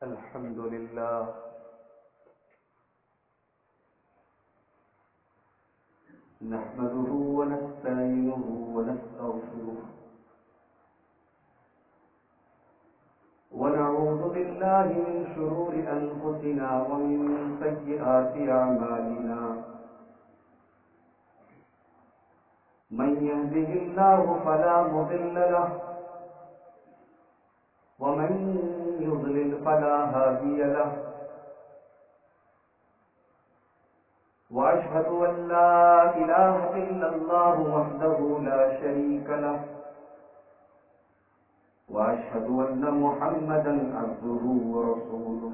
الحمد لله نحمده ونستعينه ونستغفره ونعوذ بالله من شرور أنفسنا ومن سيئات أعمالنا من يهده الله فلا مضل له ومن يضلل فلا هادي له وأشهد أن لا إله إلا الله وحده لا شريك له وأشهد أن محمدا عبده ورسوله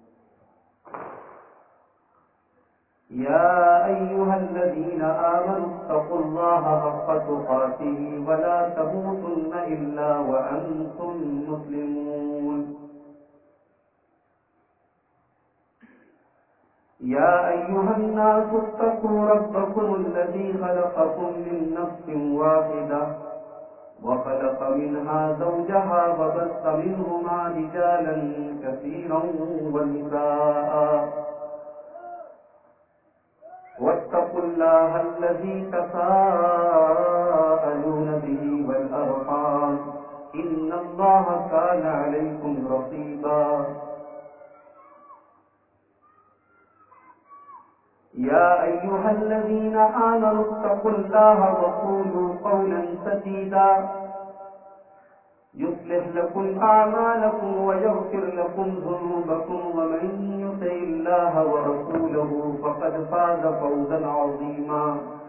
يا أيها الذين آمنوا اتقوا الله حق تقاته ولا تموتن إلا وأنتم مسلمون يا أيها الناس اتقوا ربكم الذي خلقكم من نفس واحدة وخلق منها زوجها وبث منهما رجالا كثيرا ونساء واتقوا الله الذي تساءلون به والأرحام إن الله كان عليكم رقيبا يا أيها الذين آمنوا اتقوا الله وقولوا قولا سديدا يصلح لكم أعمالكم ويغفر لكم ذنوبكم ومن يطع الله ورسوله فقد فاز فوزا عظيما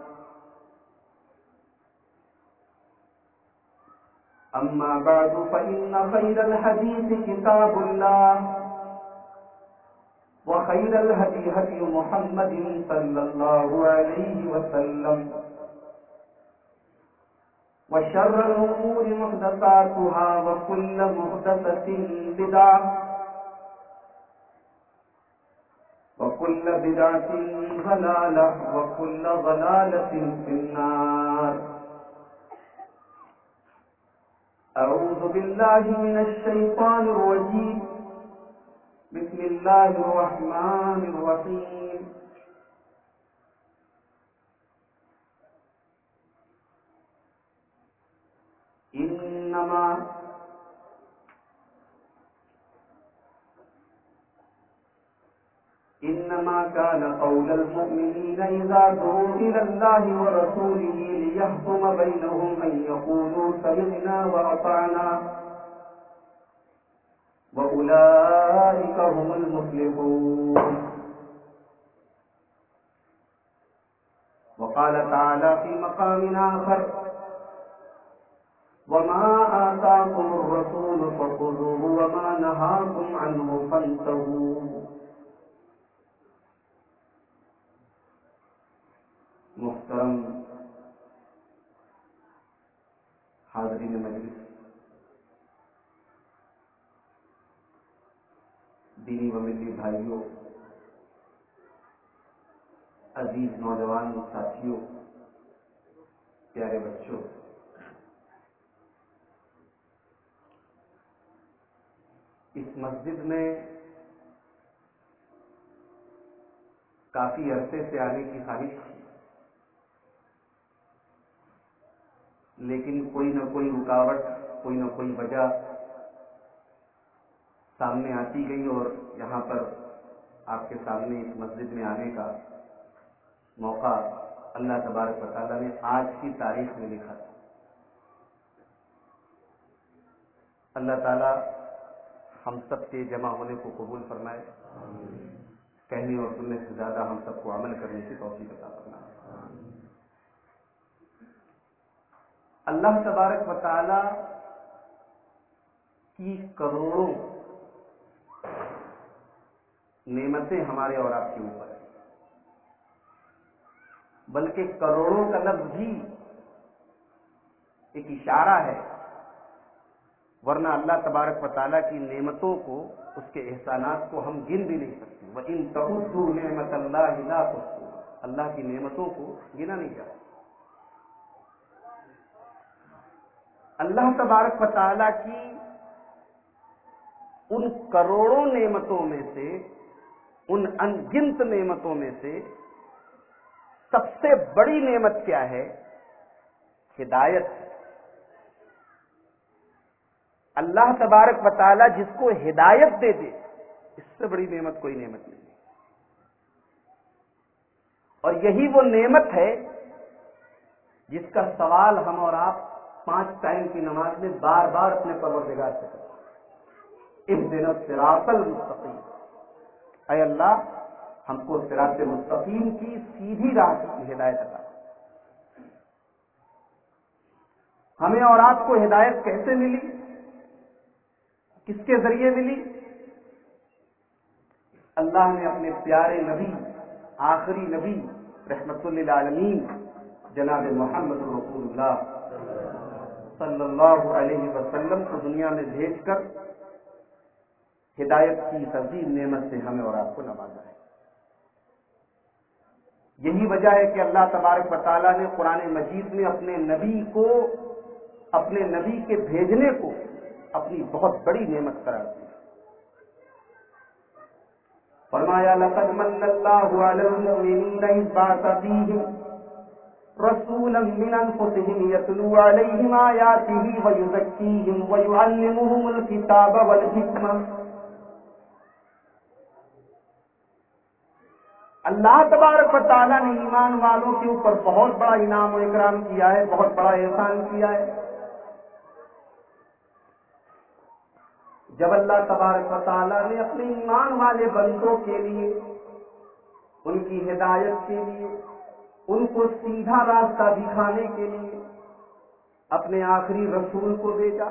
أما بعد فإن خير الحديث كتاب الله وخير الهدي هدي محمد صلى الله عليه وسلم وشر الأمور محدثاتها وكل محدثة بدعة وكل بدعة ضلالة وكل ضلالة في النار. أعوذ بالله من الشيطان الرجيم. بسم الله الرحمن الرحيم. إنما كان قول المؤمنين إذا دعوا إلى الله ورسوله ليحكم بينهم أن يقولوا سمعنا وأطعنا وأولئك هم المفلحون. وقال تعالى في مقام آخر: وما آتاكم الرسول فخذوه وما نهاكم عنه فانتهوا. محترم حاضرین مجلس، دینی و ملی بھائیوں، عزیز نوجوان ساتھیوں، پیارے بچوں، اس مسجد میں کافی عرصے سے آنے کی خواہش تھی، لیکن کوئی نہ کوئی رکاوٹ، کوئی نہ کوئی وجہ سامنے آتی گئی اور یہاں پر آپ کے سامنے اس مسجد میں آنے کا موقع اللہ تبارک و تعالیٰ نے آج کی تاریخ میں لکھا. اللہ تعالیٰ ہم سب کے جمع ہونے کو قبول فرمائے، کہنے اور سننے سے زیادہ ہم سب کو عمل کرنے کی توفیق عطا فرمائے. اللہ تبارک و تعالیٰ کی کروڑوں نعمتیں ہمارے اور آپ کے اوپر ہیں، بلکہ کروڑوں کا لفظ بھی ایک اشارہ ہے، ورنہ اللہ تبارک و تعالیٰ کی نعمتوں کو، اس کے احسانات کو ہم گن بھی نہیں سکتے. وَإِن تَعُدُّوا نِعْمَتَ اللَّهِ لَا تُحْصُوهَا. اللہ کی نعمتوں کو گنا نہیں جاتا. اللہ تبارک و تعالیٰ کی ان کروڑوں نعمتوں میں سے، ان انگنت نعمتوں میں سے سب سے بڑی نعمت کیا ہے؟ ہدایت ہے۔ اللہ تبارک و تعالی جس کو ہدایت دے دے، اس سے بڑی نعمت کوئی نعمت نہیں ہے۔ اور یہی وہ نعمت ہے جس کا سوال ہم اور آپ 5 ٹائم کی نماز میں بار بار اپنے پروردگار سے کرتے ہیں، اہدنا الصراط المستقیم، اے اللہ ہم کو صراط مستقیم کی سیدھی راہ کی ہدایت عطا۔ ہمیں اور آپ کو ہدایت کیسے ملی؟ کس کے ذریعے ملی؟ اللہ نے اپنے پیارے نبی، آخری نبی رحمت للعالمین جناب محمد رسول اللہ صلی اللہ علیہ وسلم کو دنیا میں بھیج کر ہدایت کی عظیم نعمت سے ہمیں اور آپ کو نوازا ہے۔ یہی وجہ ہے کہ اللہ تبارک و تعالیٰ نے قرآن مجید میں اپنے نبی کے بھیجنے کو اپنی بہت بڑی نعمت قرار دی۔ فرمایا لقد من اللہ علی المؤمنین اذ بعث فیہم رسولا من انفسہم یتلو علیہم آیاتہ ویزکیہم ویعلمہم الکتاب والحکمہ۔ اللہ تبارک و تعالیٰ نے ایمان والوں کے اوپر بہت بڑا انعام و اکرام کیا ہے، بہت بڑا احسان کیا ہے۔ جب اللہ تبارک و تعالیٰ نے اپنے ایمان والے بندوں کے لیے، ان کی ہدایت کے لیے، ان کو سیدھا راستہ دکھانے کے لیے اپنے آخری رسول کو بھیجا،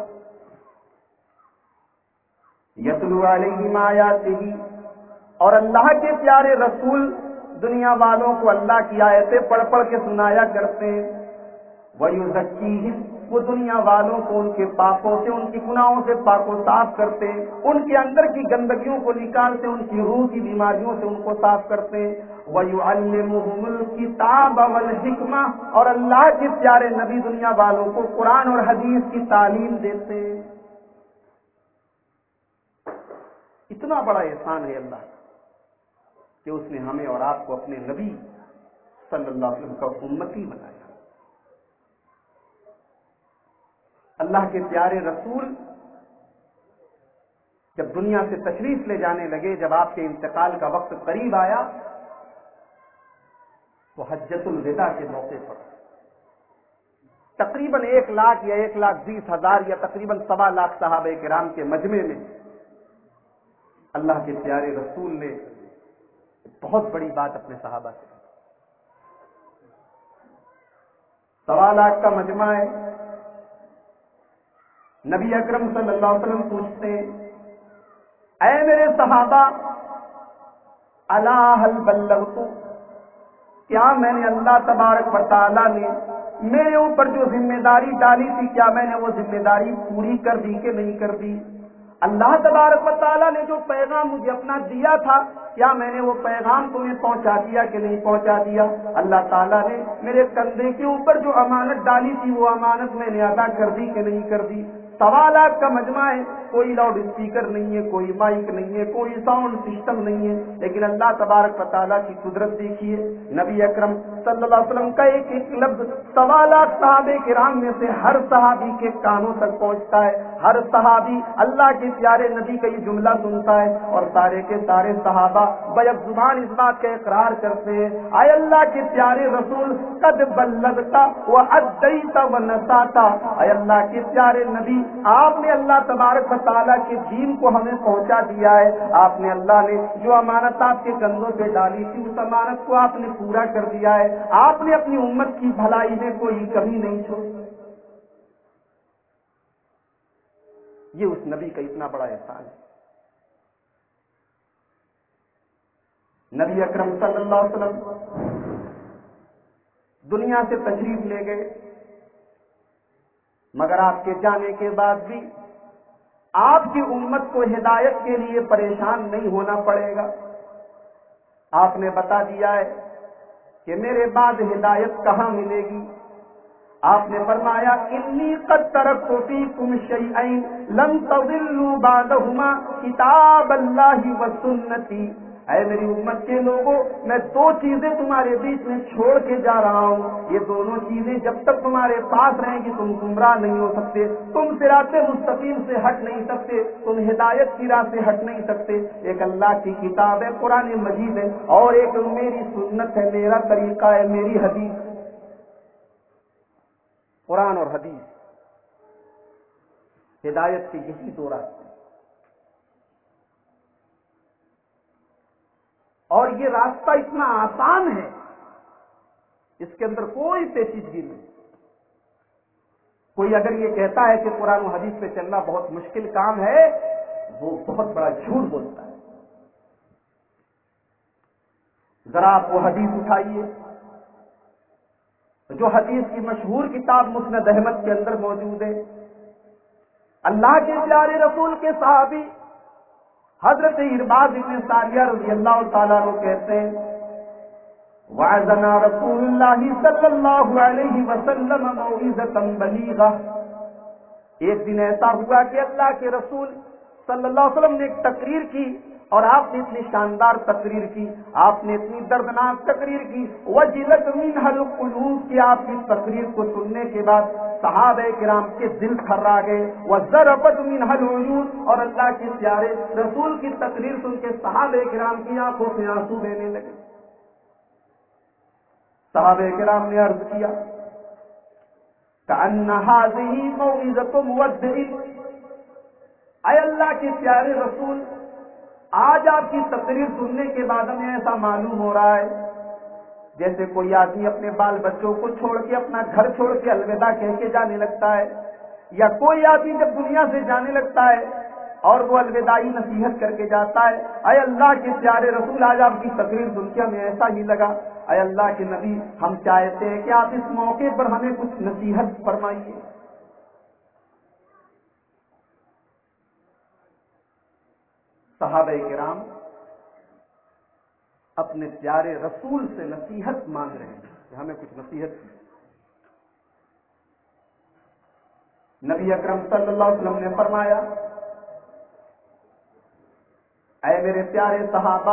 یتلو علیہم آیاتہ، اور اللہ کے پیارے رسول دنیا والوں کو اللہ کی آیتیں پڑھ پڑھ کے سنایا کرتے ہیں، وَيُزَكِّيهِمْ، وہ دنیا والوں کو ان کے پاپوں سے، ان کی گناہوں سے پاک و صاف کرتے ہیں، ان کے اندر کی گندگیوں کو نکالتے ہیں، ان کی روح کی بیماریوں سے ان کو صاف کرتے ہیں، وَيُعَلِّمُهُمُ الْكِتَابَ وَالْحِكْمَةَ، اور اللہ کے پیارے نبی دنیا والوں کو قرآن اور حدیث کی تعلیم دیتے ہیں۔ اتنا بڑا احسان ہے اللہ کہ اس نے ہمیں اور آپ کو اپنے نبی صلی اللہ علیہ وسلم کا امتی بنایا۔ اللہ کے پیارے رسول جب دنیا سے تشریف لے جانے لگے، جب آپ کے انتقال کا وقت قریب آیا، تو حجۃ الوداع کے موقع پر تقریباً 1 لاکھ یا 1,20,000 یا تقریباً 1.25 لاکھ صحابہ کرام کے مجمع میں اللہ کے پیارے رسول نے بہت بڑی بات اپنے صحابہ سے، 1.25 لاکھ کا مجمع ہے، نبی اکرم صلی اللہ علیہ وسلم پوچھتے ہیں، اے میرے صحابہ، الا هل بلغت، کیا میں نے اللہ تبارک و تعالیٰ نے میرے اوپر جو ذمہ داری ڈالی تھی، کیا میں نے وہ ذمہ داری پوری کر دی کہ نہیں کر دی؟ اللہ تبارک و تعالیٰ نے جو پیغام مجھے اپنا دیا تھا، کیا میں نے وہ پیغام تمہیں پہنچا دیا کہ نہیں پہنچا دیا؟ اللہ تعالیٰ نے میرے کندھے کے اوپر جو امانت ڈالی تھی، وہ امانت میں نے ادا کر دی کہ نہیں کر دی؟ 1.25 لاکھ کا مجمع ہے، کوئی لاؤڈ اسپیکر نہیں ہے، کوئی مائک نہیں ہے، کوئی ساؤنڈ سسٹم نہیں ہے، لیکن اللہ تبارک و تعالیٰ کی قدرت دیکھیے، نبی اکرم صلی اللہ علیہ وسلم کا ایک ایک لفظ 1.25 لاکھ صحابہ کرام میں سے ہر صحابی کے کانوں تک پہنچتا ہے، ہر صحابی اللہ کے پیارے نبی کا یہ جملہ سنتا ہے، اور سارے کے سارے صحابہ بیک زبان اس بات کا اقرار کرتے ہیں، اے اللہ کے پیارے رسول، قد بلغت وادیت ونصحت، اے اللہ کے پیارے نبی، آپ نے اللہ تبارک و تعالیٰ کے دین کو ہمیں پہنچا دیا ہے، آپ نے اللہ نے جو امانت آپ کے کندھوں پہ ڈالی تھی، اس امانت کو آپ نے پورا کر دیا ہے، آپ نے اپنی امت کی بھلائی میں کوئی کمی نہیں چھوڑی۔ یہ اس نبی کا اتنا بڑا احسان ہے۔ نبی اکرم صلی اللہ علیہ وسلم دنیا سے تشریف لے گئے، مگر آپ کے جانے کے بعد بھی آپ کی امت کو ہدایت کے لیے پریشان نہیں ہونا پڑے گا۔ آپ نے بتا دیا ہے کہ میرے بعد ہدایت کہاں ملے گی؟ آپ نے فرمایا انی قد ترکت فیکم شیئین لن تضلوا بعدہما کتاب اللہ و سنتی، اے میری امت کے لوگوں، میں دو چیزیں تمہارے بیچ میں چھوڑ کے جا رہا ہوں، یہ دونوں چیزیں جب تک تمہارے پاس رہیں گی تم گمراہ نہیں ہو سکتے، تم صراط مستقیم سے ہٹ نہیں سکتے، تم ہدایت کی راہ سے ہٹ نہیں سکتے۔ ایک اللہ کی کتاب ہے، قرآن مجید ہے، اور ایک میری سنت ہے، میرا طریقہ ہے، میری حدیث۔ قرآن اور حدیث، ہدایت کے یہی دو راستے، اور یہ راستہ اتنا آسان ہے، اس کے اندر کوئی پیچیدگی نہیں۔ کوئی اگر یہ کہتا ہے کہ قرآن و حدیث پہ چلنا بہت مشکل کام ہے، وہ بہت بڑا جھوٹ بولتا ہے۔ ذرا آپ وہ حدیث اٹھائیے جو حدیث کی مشہور کتاب مسند احمد کے اندر موجود ہے۔ اللہ کے پیارے رسول کے صحابی حضرت ارباز بن ساریہ رضی اللہ تعالیٰ عنہ کہتے ہیں وعظنا رسول اللہ صلی اللہ علیہ وسلم موعظۃ بلیغہ، ایک دن ایسا ہوا کہ اللہ کے رسول صلی اللہ علیہ وسلم نے ایک تقریر کی، اور آپ نے اتنی شاندار تقریر کی، آپ نے اتنی دردناک تقریر کی، وجلت منها القلوب، کہ آپ کی تقریر کو سننے کے بعد صحابہ کرام کے دل تھرا گئے، وضربت منها العيون، اور اللہ کے پیارے رسول کی تقریر سن کے صحابہ کرام کی آنکھوں سے آنسو بہنے لگے۔ صحابہ کرام نے عرض کیا کأن هذه موعظة مودع، اے اللہ کے پیارے رسول، آج آپ کی تقریر سننے کے بعد ہمیں ایسا معلوم ہو رہا ہے جیسے کوئی آدمی اپنے بال بچوں کو چھوڑ کے، اپنا گھر چھوڑ کے الوداع کہہ کے جانے لگتا ہے، یا کوئی آدمی جب دنیا سے جانے لگتا ہے اور وہ الوداعی نصیحت کر کے جاتا ہے۔ اے اللہ کے پیارے رسول، آج آپ کی تقریر سن کے ہمیں ایسا ہی لگا، اے اللہ کے نبی، ہم چاہتے ہیں کہ آپ اس موقع پر ہمیں کچھ نصیحت فرمائیے۔ صحابہ کرام اپنے پیارے رسول سے نصیحت مانگ رہے ہیں کہ ہمیں کچھ نصیحت کی۔ نبی اکرم صلی اللہ علیہ وسلم نے فرمایا اے میرے پیارے صحابہ،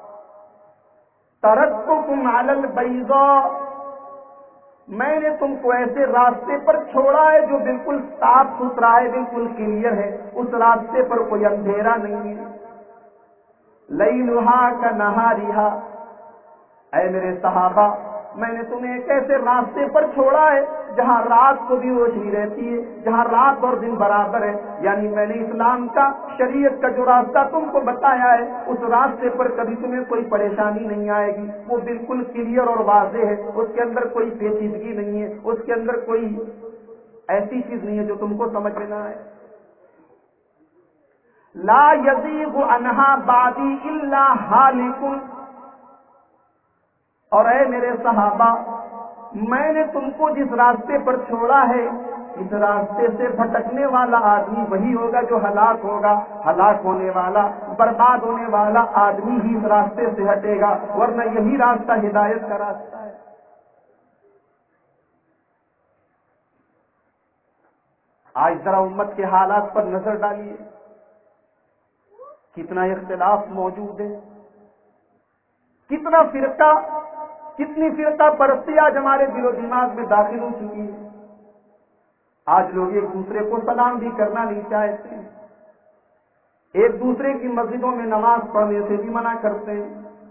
ترکتکم علی البیضاء، میں نے تم کو ایسے راستے پر چھوڑا ہے جو بالکل صاف ستھرا ہے، بالکل کلیئر ہے، اس راستے پر کوئی اندھیرا نہیں ہے، لیلھا کنہارھا، اے میرے صحابہ، میں نے تمہیں ایک ایسے راستے پر چھوڑا ہے جہاں رات کو بھی روشنی رہتی ہے، جہاں رات اور دن برابر ہے، یعنی میں نے اسلام کا، شریعت کا جو راستہ تم کو بتایا ہے، اس راستے پر کبھی تمہیں کوئی پریشانی نہیں آئے گی، وہ بالکل کلیئر اور واضح ہے، اس کے اندر کوئی پیچیدگی نہیں ہے، اس کے اندر کوئی ایسی چیز نہیں ہے جو تم کو سمجھ میں نہ آئے۔ لا یزیغ عنہا بعدی الا ہالک، اور اے میرے صحابہ، میں نے تم کو جس راستے پر چھوڑا ہے، اس راستے سے بھٹکنے والا آدمی وہی ہوگا جو ہلاک ہوگا، ہلاک ہونے والا، برباد ہونے والا آدمی ہی اس راستے سے ہٹے گا، ورنہ یہی راستہ ہدایت کا راستہ ہے۔ آج ذرا امت کے حالات پر نظر ڈالیے، کتنا اختلاف موجود ہے، کتنی فرقہ پرستی آج ہمارے دل و دماغ میں داخل ہو چکی ہے۔ آج لوگ ایک دوسرے کو سلام بھی کرنا نہیں چاہتے، ایک دوسرے کی مسجدوں میں نماز پڑھنے سے بھی منع کرتے ہیں۔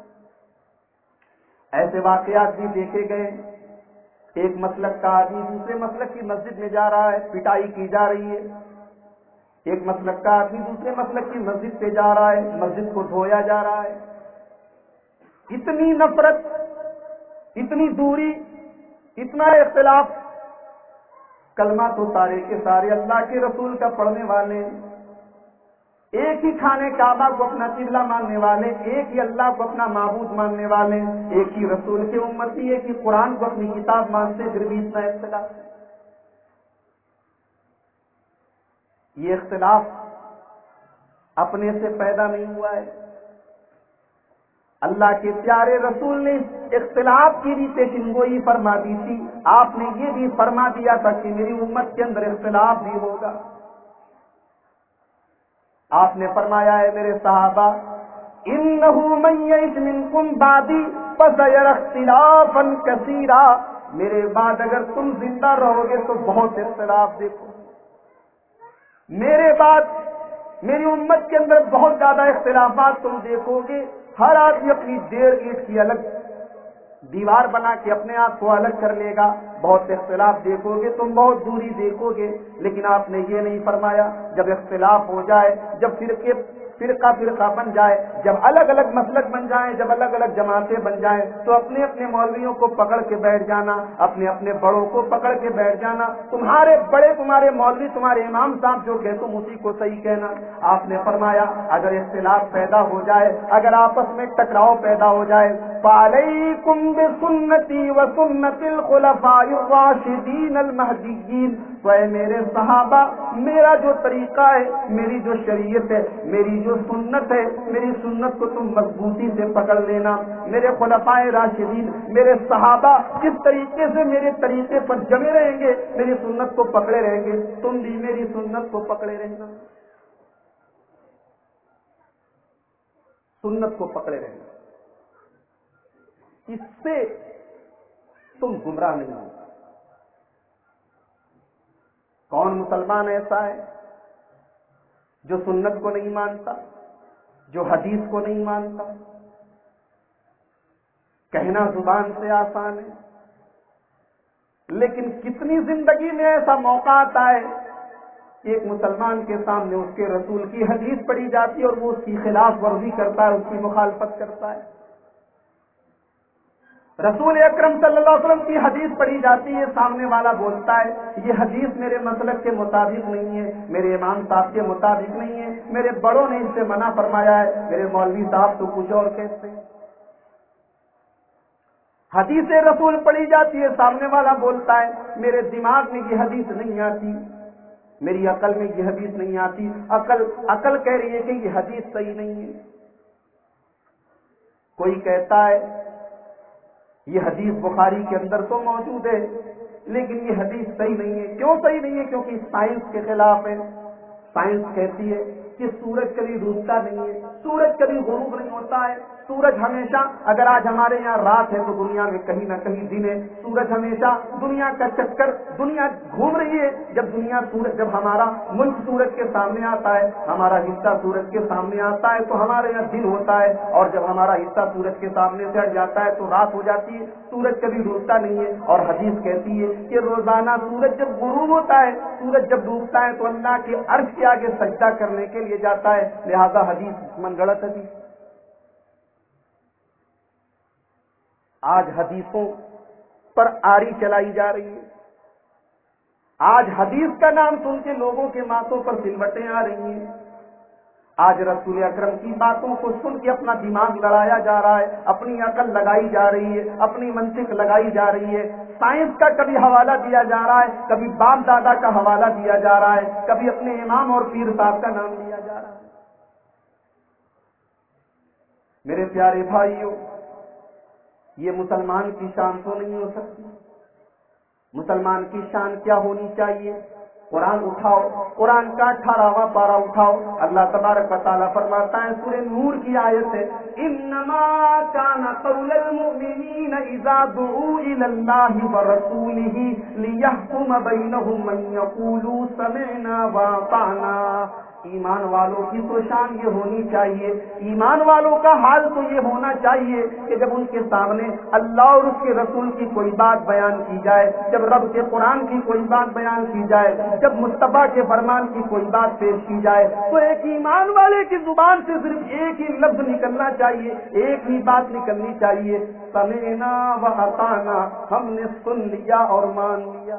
ایسے واقعات بھی دیکھے گئے، ایک مسلک کا آدمی دوسرے مسلک کی مسجد میں جا رہا ہے، پٹائی کی جا رہی ہے، ایک مسلک کا آدمی دوسرے مسلک کی مسجد پہ جا رہا ہے، مسجد کو دھویا جا رہا ہے۔ اتنی نفرت، اتنی دوری، اتنا اختلاف، کلمہ تو سارے کے سارے اللہ کے رسول کا پڑھنے والے، ایک ہی کھانے کعبہ کو اپنا قبلہ ماننے والے، ایک ہی اللہ کو اپنا معبود ماننے والے، ایک ہی رسول کے امتی، ایک ہی قرآن کو اپنی کتاب مانتے، پھر بھی اتنا اختلاف۔ یہ اختلاف اپنے سے پیدا نہیں ہوا ہے، اللہ کے پیارے رسول نے اس اختلاف کی بھی پیشن گوئی فرما دی تھی، آپ نے یہ بھی فرما دیا تھا کہ میری امت کے اندر اختلاف بھی ہوگا۔ آپ نے فرمایا ہے میرے صحابہ، انہ من یعش منکم بعدی فسیری اختلافا کثیرا، میرے بعد اگر تم زندہ رہو گے تو بہت اختلاف دیکھو، میرے بعد میری امت کے اندر بہت زیادہ اختلافات تم دیکھو گے۔ ہر آدمی اپنی دیر اینٹ کی الگ دیوار بنا کے اپنے آپ کو الگ کر لے گا، بہت اختلاف دیکھو گے، تم بہت دوری دیکھو گے۔ لیکن آپ نے یہ نہیں فرمایا جب اختلاف ہو جائے، جب فرقہ بن جائے، جب الگ الگ مسلک بن جائیں، جب الگ الگ جماعتیں بن جائیں، تو اپنے اپنے مولویوں کو پکڑ کے بیٹھ جانا، اپنے اپنے بڑوں کو پکڑ کے بیٹھ جانا، تمہارے بڑے تمہارے مولوی تمہارے امام صاحب جو کہ تم اسی کو صحیح کہنا۔ آپ نے فرمایا اگر اختلاف پیدا ہو جائے، اگر آپس میں ٹکراؤ پیدا ہو جائے، فعلیکم بسنتی وسنت الخلفاء الراشدین المہدیین، تو اے میرے صحابہ میرا جو طریقہ ہے، میری جو شریعت ہے، میری جو سنت ہے، میری سنت کو تم مضبوطی سے پکڑ لینا۔ میرے خلفاء راشدین، میرے صحابہ جس طریقے سے میرے طریقے پر جمے رہیں گے، میری سنت کو پکڑے رہیں گے، تم بھی میری سنت کو پکڑے رہنا، سنت کو پکڑے رہنا، اس سے تم گمراہ نہیں ہو۔ کون مسلمان ایسا ہے جو سنت کو نہیں مانتا، جو حدیث کو نہیں مانتا؟ کہنا زبان سے آسان ہے، لیکن کتنی زندگی میں ایسا موقع آتا ہے کہ ایک مسلمان کے سامنے اس کے رسول کی حدیث پڑھی جاتی ہے اور وہ اس کی خلاف ورزی کرتا ہے، اس کی مخالفت کرتا ہے۔ رسول اکرم صلی اللہ علیہ وسلم کی حدیث پڑھی جاتی ہے، سامنے والا بولتا ہے یہ حدیث میرے مسلک کے مطابق نہیں ہے، میرے امام صاحب کے مطابق نہیں ہے، میرے بڑوں نے اس سے منع فرمایا ہے، میرے مولوی صاحب تو کچھ اور کہتے ہیں۔ حدیث رسول پڑھی جاتی ہے، سامنے والا بولتا ہے میرے دماغ میں یہ حدیث نہیں آتی، میری عقل میں یہ حدیث نہیں آتی، عقل کہہ رہی ہے کہ یہ حدیث صحیح نہیں ہے۔ کوئی کہتا ہے یہ حدیث بخاری کے اندر تو موجود ہے لیکن یہ حدیث صحیح نہیں ہے۔ کیوں صحیح نہیں ہے؟ کیونکہ سائنس کے خلاف ہے۔ سائنس کہتی ہے کہ سورج کبھی ڈوبتا نہیں ہے، سورج کبھی غروب نہیں ہوتا ہے، سورج ہمیشہ، اگر آج ہمارے یہاں رات ہے تو دنیا میں کہیں نہ کہیں دن ہے، سورج ہمیشہ دنیا کا چکر، دنیا گھوم رہی ہے۔ جب ہمارا ملک سورج کے سامنے آتا ہے، ہمارا حصہ سورج کے سامنے آتا ہے تو ہمارے یہاں دن ہوتا ہے، اور جب ہمارا حصہ سورج کے سامنے سے ہٹ جاتا ہے تو رات ہو جاتی ہے، سورج کبھی ڈوبتا نہیں ہے۔ اور حدیث کہتی ہے کہ روزانہ سورج جب غروب ہوتا ہے، سورج جب ڈوبتا ہے تو اللہ کے عرش کے آگے سجدہ کرنے کے لیے جاتا ہے، لہذا حدیث من گڑت حدیث۔ آج حدیثوں پر آری چلائی جا رہی ہے، آج حدیث کا نام سن کے لوگوں کے ماتھوں پر سلوٹیں آ رہی ہیں، آج رسول اکرم کی باتوں کو سن کے اپنا دماغ لڑایا جا رہا ہے، اپنی عقل لگائی جا رہی ہے، اپنی منطق لگائی جا رہی ہے، سائنس کا کبھی حوالہ دیا جا رہا ہے، کبھی باپ دادا کا حوالہ دیا جا رہا ہے، کبھی اپنے امام اور پیر صاحب کا نام لیا جا رہا ہے۔ میرے پیارے بھائیوں، یہ مسلمان کی شان تو نہیں ہو سکتی۔ مسلمان کی شان کیا ہونی چاہیے؟ قرآن اٹھاؤ، قرآن کا 18واں پارہ اٹھاؤ، اللہ تبارک و تعالیٰ فرماتا ہے، سورہ نور کی آیت ہے، انما کان قول المؤمنین اذا دعوا الی اللہ ورسولہ لیحکم بینہم ان یقولوا سمعنا واطعنا۔ ایمان والوں کی تو شان یہ ہونی چاہیے، ایمان والوں کا حال تو یہ ہونا چاہیے کہ جب ان کے سامنے اللہ اور اس کے رسول کی کوئی بات بیان کی جائے، جب رب کے قرآن کی کوئی بات بیان کی جائے، جب مصطفیٰ کے فرمان کی کوئی بات پیش کی جائے، تو ایک ایمان والے کی زبان سے صرف ایک ہی لفظ نکلنا چاہیے، ایک ہی بات نکلنی چاہیے، سمعنا و اطعنا، ہم نے سن لیا اور مان لیا۔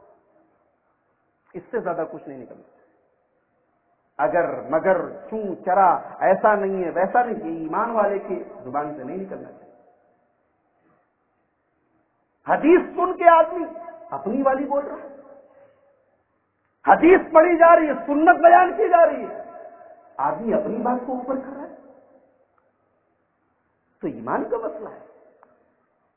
اس سے زیادہ کچھ نہیں نکلنا۔ اگر مگر چوں چرا، ایسا نہیں ہے ویسا نہیں، یہ ایمان والے کی زبان سے نہیں نکلنا چاہیے۔ حدیث سن کے آدمی اپنی والی بول رہا ہے، حدیث پڑھی جا رہی ہے، سنت بیان کی جا رہی ہے، آدمی اپنی بات کو اوپر کر رہا ہے، تو ایمان کا مسئلہ ہے۔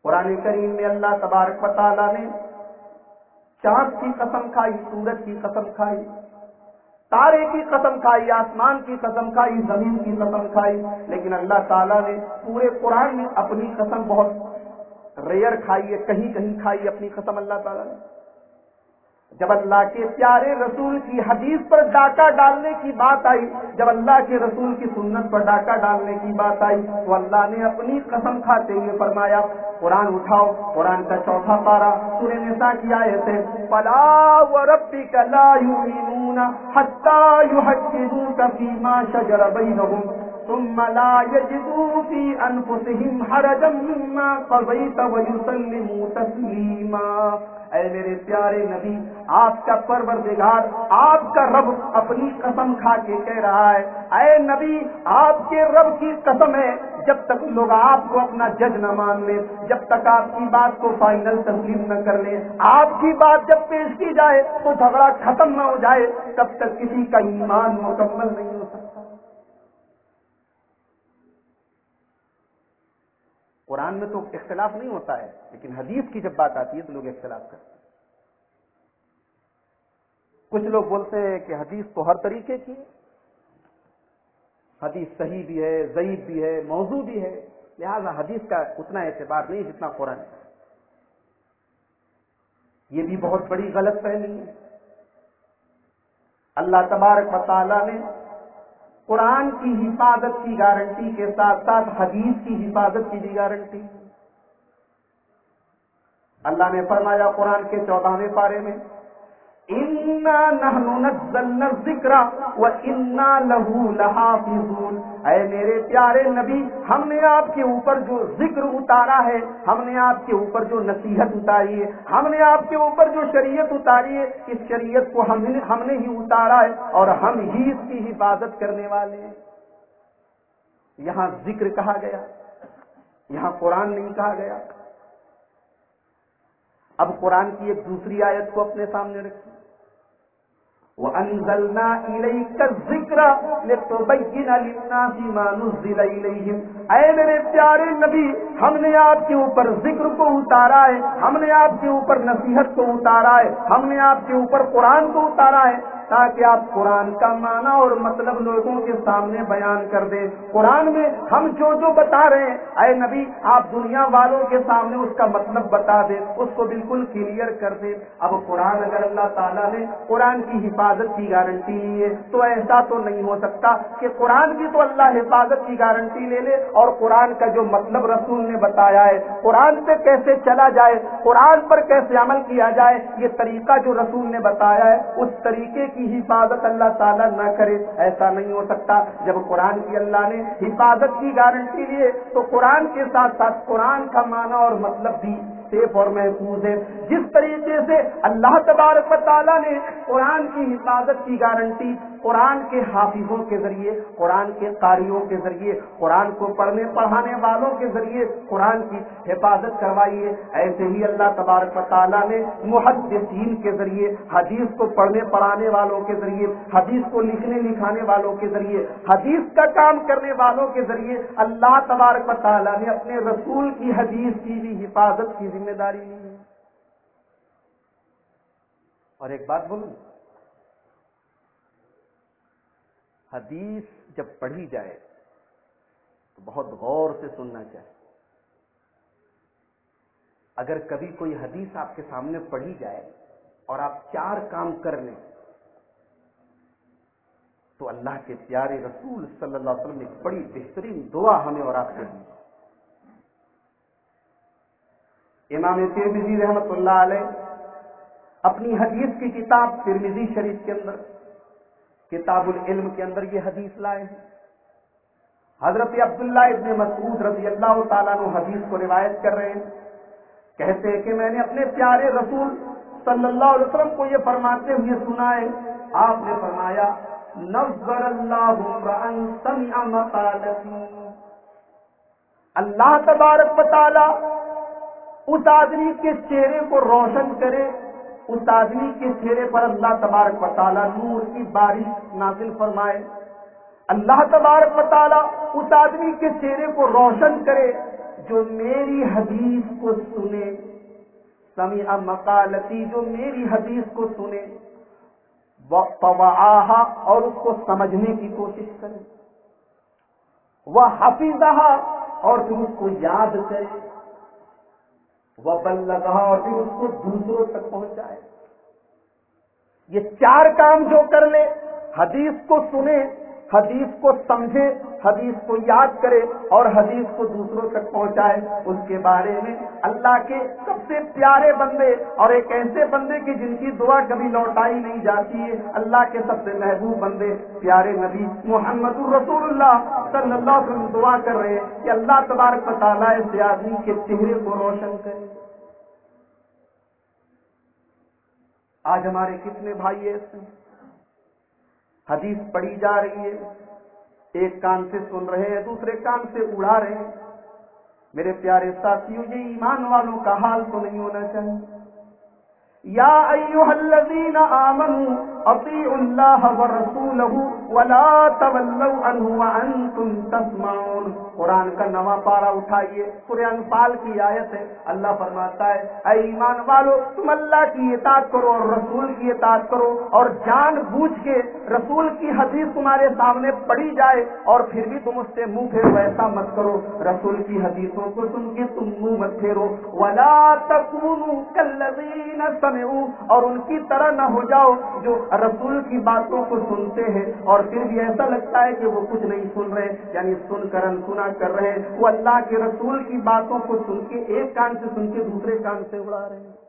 قرآن کریم میں اللہ تبارک و تعالیٰ نے چاند کی قسم کھائی، سورج کی قسم کھائی، تارے کی قسم کھائی، آسمان کی قسم کھائی، زمین کی قسم کھائی، لیکن اللہ تعالیٰ نے پورے قرآن میں اپنی قسم بہت ریئر کھائی ہے، کہیں کہیں کھائی اپنی قسم اللہ تعالیٰ نے۔ جب اللہ کے پیارے رسول کی حدیث پر ڈاکہ ڈالنے کی بات آئی، جب اللہ کے رسول کی سنت پر ڈاکہ ڈالنے کی بات آئی، تو اللہ نے اپنی قسم کھاتے ہوئے فرمایا، قرآن اٹھاؤ، قرآن کا 4واں پارہ سورہ نساء کی آیت ہے، فَلَا وَرَبِّكَ لَا يُؤْمِنُونَ حَتَّى يُحَكِّمُوكَ فِيمَا شَجَرَ بَيْنَهُمْ ثُمَّ لَا يَجِدُوا فِي أَنفُسِهِمْ حَرَجًا مِّمَّا قَضَيْتَ وَيُسَلِّمُوا تَسْلِيمًا۔ اے میرے پیارے نبی، آپ کا پروردگار، آپ کا رب اپنی قسم کھا کے کہہ رہا ہے، اے نبی آپ کے رب کی قسم ہے، جب تک لوگ آپ کو اپنا جج نہ مان لیں، جب تک آپ کی بات کو فائنل تسلیم نہ کر لیں، آپ کی بات جب پیش کی جائے تو جھگڑا ختم نہ ہو جائے، تب تک کسی کا ایمان مکمل نہیں ہو سکتا۔ قرآن میں تو اختلاف نہیں ہوتا ہے، لیکن حدیث کی جب بات آتی ہے تو لوگ اختلاف کرتے ہیں۔ کچھ لوگ بولتے ہیں کہ حدیث تو ہر طریقے کی ہے، حدیث صحیح بھی ہے، ضعیف بھی ہے، موضوع بھی ہے، لہذا حدیث کا اتنا اعتبار نہیں جتنا قرآن ہے۔ یہ بھی بہت بڑی غلط فہمی ہے۔ اللہ تبارک و تعالیٰ نے قرآن کی حفاظت کی گارنٹی کے ساتھ ساتھ حدیث کی حفاظت کی بھی گارنٹی۔ اللہ نے فرمایا قرآن کے 14ویں پارے میں، اِنَّا نَحْنُ نَزَّلْنَا الذِّكْرَ وَإِنَّا لَهُ لَحَافِظُونَ۔ اے میرے پیارے نبی، ہم نے آپ کے اوپر جو ذکر اتارا ہے، ہم نے آپ کے اوپر جو نصیحت اتاری ہے، ہم نے آپ کے اوپر جو شریعت اتاری ہے، اس شریعت کو ہم نے ہی اتارا ہے اور ہم ہی اس کی حفاظت کرنے والے ہیں۔ یہاں ذکر کہا گیا، یہاں قرآن نہیں کہا گیا۔ اب قرآن کی ایک دوسری آیت کو اپنے سامنے رکھیں، وَأَنزَلْنَا إِلَيْكَ الذِّكْرَ لِتُبَيِّنَ لِلنَّاسِ مَا نُزِّلَ إِلَيْهِمْ۔ اے میرے پیارے نبی، ہم نے آپ کے اوپر ذکر کو اتارا ہے، ہم نے آپ کے اوپر نصیحت کو اتارا ہے، ہم نے آپ کے اوپر قرآن کو اتارا ہے تاکہ آپ قرآن کا معنی اور مطلب لوگوں کے سامنے بیان کر دیں۔ قرآن میں ہم جو بتا رہے ہیں، اے نبی آپ دنیا والوں کے سامنے اس کا مطلب بتا دیں، اس کو بالکل کلیئر کر دیں۔ اب قرآن اگر اللہ تعالیٰ نے قرآن کی حفاظت کی گارنٹی لی ہے تو ایسا تو نہیں ہو سکتا کہ قرآن کی تو اللہ حفاظت کی گارنٹی لے لے اور قرآن کا جو مطلب رسول نے بتایا ہے، قرآن پہ کیسے چلا جائے، قرآن پر کیسے عمل کیا جائے، یہ طریقہ جو رسول نے بتایا ہے اس طریقے کی حفاظت اللہ تعالیٰ نہ کرے، ایسا نہیں ہو سکتا۔ جب قرآن کی اللہ نے حفاظت کی گارنٹی لیے تو قرآن کے ساتھ ساتھ قرآن کا معنی اور مطلب بھی سیف اور محفوظ ہے۔ جس طریقے سے اللہ تبارک و تعالیٰ نے قرآن کی حفاظت کی گارنٹی قرآن کے حافظوں کے ذریعے، قرآن کے قاریوں کے ذریعے، قرآن کو پڑھنے پڑھانے والوں کے ذریعے قرآن کی حفاظت کروائی ہے، ایسے ہی اللہ تبارک و تعالیٰ نے محدثین کے ذریعے، حدیث کو پڑھنے پڑھانے والوں کے ذریعے، حدیث کو لکھنے لکھانے والوں کے ذریعے، حدیث کا کام کرنے والوں کے ذریعے اللہ تبارک و تعالیٰ نے اپنے رسول کی حدیث کی بھی حفاظت کی ذمہ داری لی ہے۔ اور ایک بات بولوں، حدیث جب پڑھی جائے تو بہت غور سے سننا چاہیے۔ اگر کبھی کوئی حدیث آپ کے سامنے پڑھی جائے اور آپ 4 کام کر لیں تو اللہ کے پیارے رسول صلی اللہ علیہ وسلم نے ایک بڑی بہترین دعا ہمیں اور آپ کو دی۔ امام ترمذی رحمۃ اللہ علیہ اپنی حدیث کی کتاب ترمذی شریف کے اندر کتاب العلم کے اندر یہ حدیث لائے ہیں۔ حضرت عبداللہ ابن مسعود رضی اللہ تعالیٰ عنہ حدیث کو روایت کر رہے ہیں، کہتے ہیں کہ میں نے اپنے پیارے رسول صلی اللہ علیہ وسلم کو یہ فرماتے ہوئے سنا ہے، آپ نے فرمایا نظر اللہ امرأ سمع مقالتی، اللہ تبارک و تعالی اس آدمی کے چہرے کو روشن کرے، اس آدمی کے چہرے پر اللہ تبارک و تعالی نور کی بارش نازل فرمائے، اللہ تبارک و تعالی اس آدمی کے چہرے کو روشن کرے جو میری حدیث کو سنے، سمع مقالتی، جو میری حدیث کو سنے، فوعاها، اور اس کو سمجھنے کی کوشش کرے، وحفظها، اور پھر اس کو یاد کرے، وبلغها، اور پھر اس کو دوسروں تک پہنچائے۔ یہ 4 کام جو کر لے، حدیث کو سنے، حدیث کو سمجھے، حدیث کو یاد کرے اور حدیث کو دوسروں تک پہنچائے، اس کے بارے میں اللہ کے سب سے پیارے بندے اور ایک ایسے بندے کی جن کی دعا کبھی لوٹائی نہیں جاتی ہے، اللہ کے سب سے محبوب بندے پیارے نبی محمد رسول اللہ صلی اللہ علیہ وسلم دعا کر رہے ہیں کہ اللہ تبارک و تعالیٰ اس آدمی کے چہرے کو روشن کرے۔ آج ہمارے کتنے بھائی ایسے ہیں، حدیث پڑھی جا رہی ہے، ایک کان سے سن رہے ہیں، دوسرے کان سے اڑا رہے ہیں۔ میرے پیارے ساتھیوں، یہ ایمان والوں کا حال تو نہیں ہونا چاہیے۔ یا ایھا الذین آمنوا اطیعوا اللہ ورسولہ ولا تولوا عنہ وانتم تسمعون۔ قرآن کا 9واں پارہ اٹھائیے، سورہ انفال کی آیت ہے۔ اللہ فرماتا ہے اے ایمان والو، تم اللہ کی اطاعت کرو اور رسول کی اطاعت کرو، اور جان بوجھ کے رسول کی حدیث تمہارے سامنے پڑھی جائے اور پھر بھی تم اس سے منہ پھیرو، ایسا مت کرو۔ رسول کی حدیثوں کو سن کے تم منہ مت پھیرو۔ ولا تکونوا کالذین سمعوا، اور ان کی طرح نہ ہو جاؤ جو رسول کی باتوں کو سنتے ہیں اور پھر بھی ایسا لگتا ہے کہ وہ کچھ نہیں سن رہے، یعنی سن کر انسنا کر رہے ہیں۔ وہ اللہ کے رسول کی باتوں کو سن کے ایک کان سے سن کے دوسرے کان سے اڑا رہے ہیں۔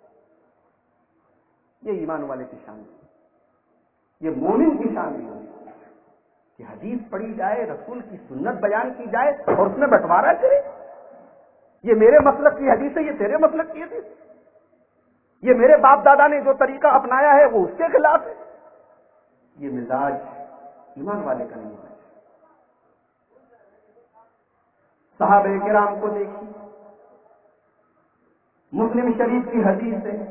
یہ ایمان والے کی شان ہے، یہ مومن کی شان نہیں ہے کہ حدیث پڑھی جائے، رسول کی سنت بیان کی جائے اور اس میں بٹوارا کرے۔ یہ میرے مسلک کی حدیث ہے، یہ تیرے مسلک کی حدیث ہے، یہ میرے باپ دادا نے جو طریقہ اپنایا ہے وہ اس کے خلاف ہے۔ یہ مزاج ایمان والے کا نہیں ہونا چاہیے۔ صحابہ کرام کو دیکھیے، مسلم شریف کی حدیث ہے،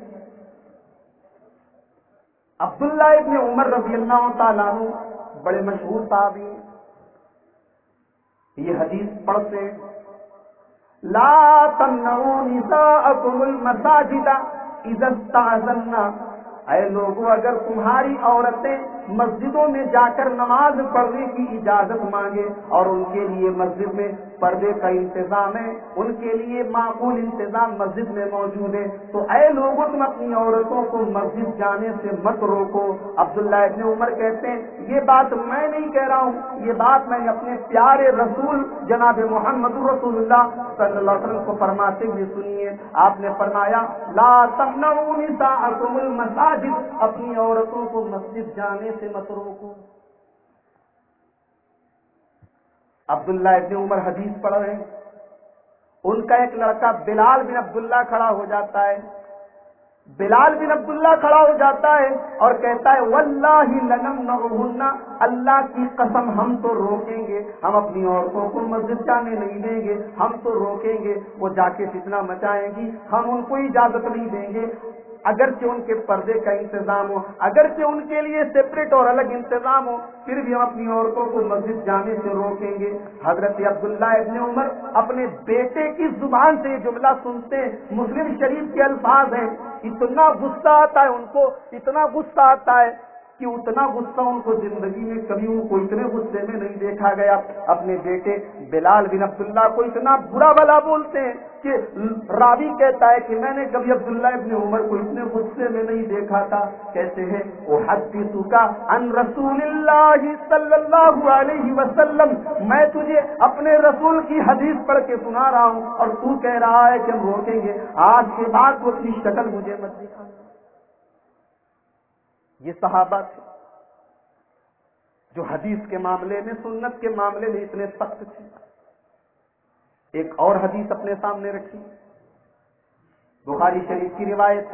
عبداللہ ابن عمر رضی اللہ تعالیٰ عنہ بڑے مشہور صحابی ہیں، یہ حدیث پڑھتے ہیں، لا تمنعوا نساءکم المساجد اذا استأذن، اے لوگوں اگر تمہاری عورتیں مسجدوں میں جا کر نماز پڑھنے کی اجازت مانگے اور ان کے لیے مسجد میں پردے کا انتظام ہے، ان کے لیے معقول انتظام مسجد میں موجود ہے، تو اے لوگوں تم اپنی عورتوں کو مسجد جانے سے مت روکو۔ عبداللہ ابن عمر کہتے ہیں یہ بات میں نہیں کہہ رہا ہوں، یہ بات میں نے اپنے پیارے رسول جناب محمد رسول اللہ صلی اللہ علیہ وسلم کو فرماتے ہوئے سنی ہے۔ آپ نے فرمایا لا تمنعوا نساءکم المساجد، اپنی عورتوں کو مسجد جانے سے مت روکو۔ عبداللہ ابن عمر حدیث پڑھ رہے ہیں، ان کا ایک لڑکا بلال بن عبداللہ کھڑا ہو جاتا ہے، بلال بن عبداللہ کھڑا ہو جاتا ہے اور کہتا ہے واللہ لنمنعہن، اللہ کی قسم ہم تو روکیں گے، ہم اپنی عورتوں کو مسجد جانے نہیں دیں گے، ہم تو روکیں گے، وہ جا کے فتنہ مچائیں گی، ہم ان کو اجازت نہیں دیں گے، اگرچہ ان کے پردے کا انتظام ہو، اگرچہ ان کے لیے سیپریٹ اور الگ انتظام ہو، پھر بھی ہم اپنی عورتوں کو مسجد جانے سے روکیں گے۔ حضرت عبداللہ ابن عمر اپنے بیٹے کی زبان سے یہ جملہ سنتے ہیں، مسلم شریف کے الفاظ ہیں، اتنا غصہ آتا ہے ان کو، اتنا غصہ آتا ہے کہ اتنا غصہ ان کو زندگی میں کبھی ان کو اتنے غصے میں نہیں دیکھا گیا۔ اپنے بیٹے بلال بن عبداللہ کو اتنا برا بھلا بولتے ہیں کہ راوی کہتا ہے کہ میں نے کبھی عبداللہ ابن عمر کو اتنے غصے میں نہیں دیکھا تھا۔ کہتے ہیں احدثک عن رسول اللہ صلی اللہ علیہ وسلم، میں تجھے اپنے رسول کی حدیث پڑھ کے سنا رہا ہوں اور تو کہہ رہا ہے کہ ہم روکیں گے، آج کے بعد وہ اپنی شکل مجھے مت دکھانا۔ یہ صحابہ تھے جو حدیث کے معاملے میں، سنت کے معاملے میں اتنے سخت تھے۔ ایک اور حدیث اپنے سامنے رکھی، بخاری شریف کی روایت ہے،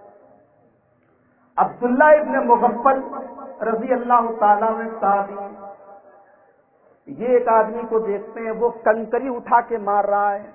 عبداللہ ابن مغفل رضی اللہ تعالیٰ عنہ صحابی، یہ ایک آدمی کو دیکھتے ہیں وہ کنکری اٹھا کے مار رہا ہے،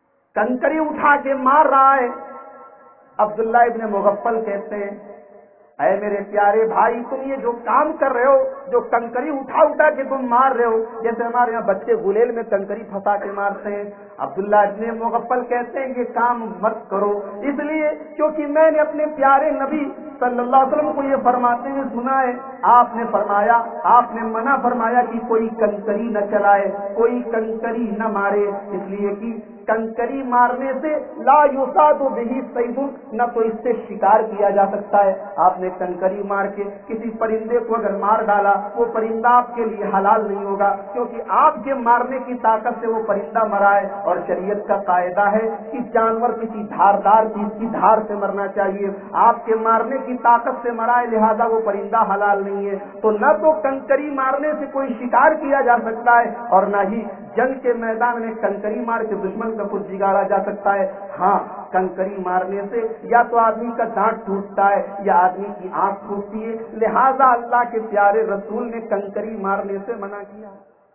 کنکری اٹھا کے مار رہا ہے۔ عبداللہ ابن مغفل کہتے ہیں اے میرے پیارے بھائی، تم یہ جو کام کر رہے ہو، جو کنکری اٹھا اٹھا کے تم مار رہے ہو، جیسے ہمارے یہاں بچے گلیل میں کنکری پھنسا کے مارتے ہیں، عبداللہ ابن مغفل کہتے ہیں یہ کام مت کرو، اس لیے کیونکہ میں نے اپنے پیارے نبی صلی اللہ علیہ وسلم کو یہ فرماتے ہوئے سنا ہے، آپ نے فرمایا، آپ نے منع فرمایا کہ کوئی کنکری نہ چلائے، کوئی کنکری نہ مارے، اس لیے کہ کنکری مارنے سے لا یصاد بہ صید، نہ تو اس سے شکار کیا جا سکتا ہے۔ آپ نے کنکری مار کے کسی پرندے کو اگر مار ڈالا، وہ پرندہ آپ کے لیے حلال نہیں ہوگا، کیونکہ آپ کے مارنے کی طاقت سے وہ پرندہ مرا ہے، اور شریعت کا قاعدہ ہے کہ جانور کسی دھاردار چیز کی دھار سے مرنا چاہیے، آپ کے مارنے کی طاقت سے مرا ہے، لہذا وہ پرندہ حلال نہیں ہے۔ تو نہ تو کنکری مارنے سے کوئی شکار کیا جا سکتا ہے، اور نہ ہی جنگ کے میدان میں کنکری مار کے دشمن کا کچھ بگاڑا جا سکتا ہے۔ ہاں، کنکری مارنے سے یا تو آدمی کا دانت ٹوٹتا ہے یا آدمی کی آنکھ ٹوٹتی ہے، لہذا اللہ کے پیارے رسول نے کنکری مارنے سے منع کیا۔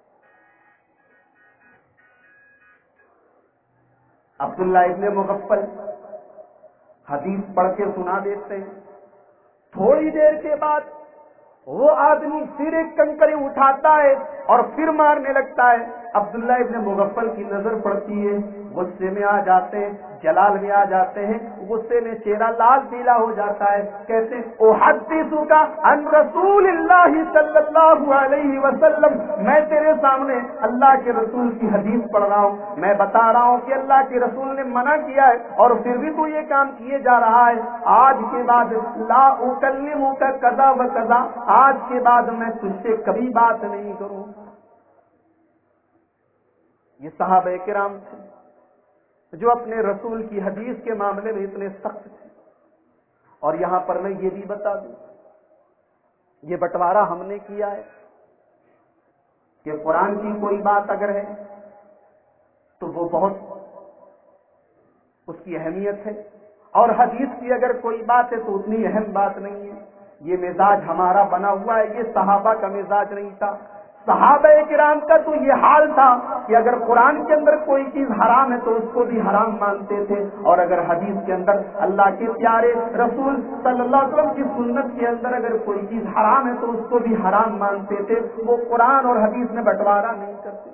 عبداللہ ابن مغفل حدیث پڑھ کے سنا دیتے ہیں، تھوڑی دیر کے بعد وہ آدمی پھر ایک کنکری اٹھاتا ہے اور پھر مارنے لگتا ہے۔ عبداللہ ابن مغفل کی نظر پڑتی ہے، غصے میں آ جاتے ہیں، جلال میں آ جاتے ہیں، غصے میں چہرہ لال پیلا ہو جاتا ہے، کہتے ہیں احدثک عن رسول اللہ صلی اللہ علیہ وسلم، میں تیرے سامنے اللہ کے رسول کی حدیث پڑھ رہا ہوں، میں بتا رہا ہوں کہ اللہ کے رسول نے منع کیا ہے اور پھر بھی تو یہ کام کیے جا رہا ہے، آج کے بعد لا اکلمک کذا و کذا، آج کے بعد میں تجھ سے کبھی بات نہیں کروں۔ یہ صحابہ کرام تھے جو اپنے رسول کی حدیث کے معاملے میں اتنے سخت تھے۔ اور یہاں پر میں یہ بھی بتا دوں، یہ بٹوارا ہم نے کیا ہے کہ قرآن کی کوئی بات اگر ہے تو وہ بہت اس کی اہمیت ہے، اور حدیث کی اگر کوئی بات ہے تو اتنی اہم بات نہیں ہے۔ یہ مزاج ہمارا بنا ہوا ہے، یہ صحابہ کا مزاج نہیں تھا۔ صحابہ کرام کا تو یہ حال تھا کہ اگر قرآن کے اندر کوئی چیز حرام ہے تو اس کو بھی حرام مانتے تھے، اور اگر حدیث کے اندر اللہ کے پیارے رسول صلی اللہ علیہ وسلم کی سنت کے اندر اگر کوئی چیز حرام ہے تو اس کو بھی حرام مانتے تھے، وہ قرآن اور حدیث میں بٹوارا نہیں کرتے۔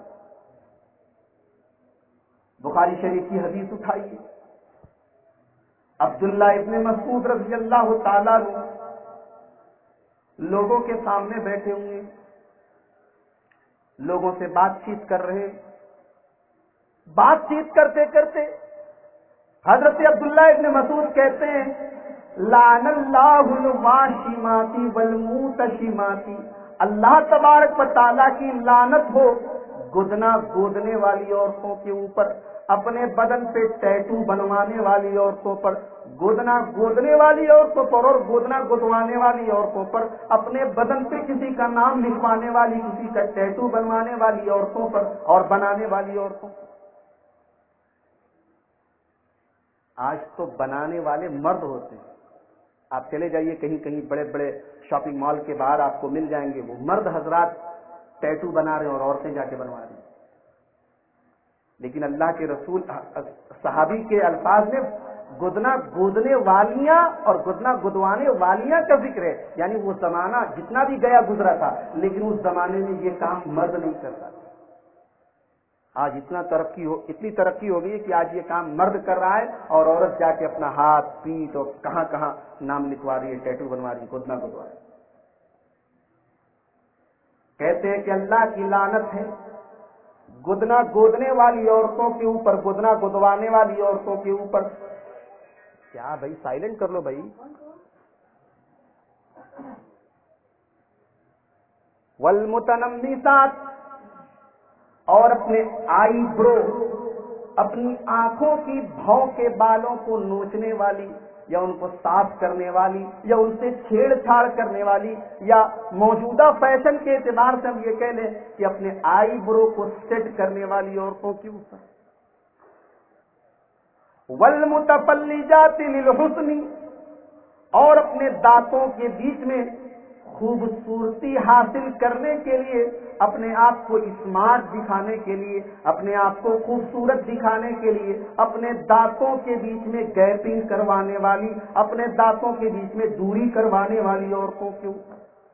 بخاری شریف کی حدیث اٹھائیے، عبداللہ ابن مسعود رضی اللہ تعالیٰ عنہ لوگوں کے سامنے بیٹھے ہوئے، لوگوں سے بات چیت کر رہے، بات چیت کرتے کرتے حضرت عبداللہ ابن مسعود کہتے ہیں لعن اللہ الواشمات والموتشمات، اللہ تبارک و تعالیٰ کی لعنت ہو گدنا گودنے والی عورتوں کے اوپر، اپنے بدن پہ ٹیٹو بنوانے والی عورتوں پر، گودنا گودنے والی عورتوں پر اور گودنا گدوانے والی عورتوں پر، اپنے بدن پہ کسی کا نام لکھوانے والی، کسی کا ٹیٹو بنوانے والی عورتوں پر اور بنانے والی عورتوں پر۔ آج تو بنانے والے مرد ہوتے ہیں، آپ چلے جائیے کہیں کہیں بڑے بڑے شاپنگ مال کے باہر آپ کو مل جائیں گے، وہ مرد حضرات ٹیٹو بنا رہے ہیں اور عورتیں جا کے بنوا رہی ہیں۔ لیکن اللہ کے رسول صحابی کے الفاظ میں گدنا گودنے والیاں اور گدنا گدوانے والیاں کا ذکر ہے، یعنی وہ زمانہ جتنا بھی گیا گزرا تھا لیکن اس زمانے میں یہ کام مرد نہیں کرتا تھا۔ آج اتنی ترقی ہو گئی کہ آج یہ کام مرد کر رہا ہے اور عورت جا کے اپنا ہاتھ پیٹھ اور کہاں کہاں نام لکھوا رہی ہے، ٹیٹو بنوا رہی ہے، گدنا گدوا رہی ہے۔ کہتے ہیں کہ اللہ کی لعنت ہے گدنا گودنے والی عورتوں کے اوپر، گدنا گدوانے والی عورتوں کے اوپر۔ کیا بھائی سائلنٹ کر لو بھائی۔ والمتنمسات، اور اپنے آئی برو، اپنی آنکھوں کی بھوں کے بالوں کو نوچنے والی یا ان کو صاف کرنے والی یا ان سے چھیڑ چھاڑ کرنے والی، یا موجودہ فیشن کے اعتبار سے ہم یہ کہہ لیں کہ اپنے آئی برو کو سیٹ کرنے والی عورتوں کے اوپر۔ والمتفلجات للحسن، اور اپنے دانتوں کے بیچ میں خوبصورتی حاصل کرنے کے لیے، اپنے آپ کو اسمارٹ دکھانے کے لیے، اپنے آپ کو خوبصورت دکھانے کے لیے اپنے دانتوں کے بیچ میں گیپنگ کروانے والی، اپنے دانتوں کے بیچ میں دوری کروانے والی عورتوں کے اوپر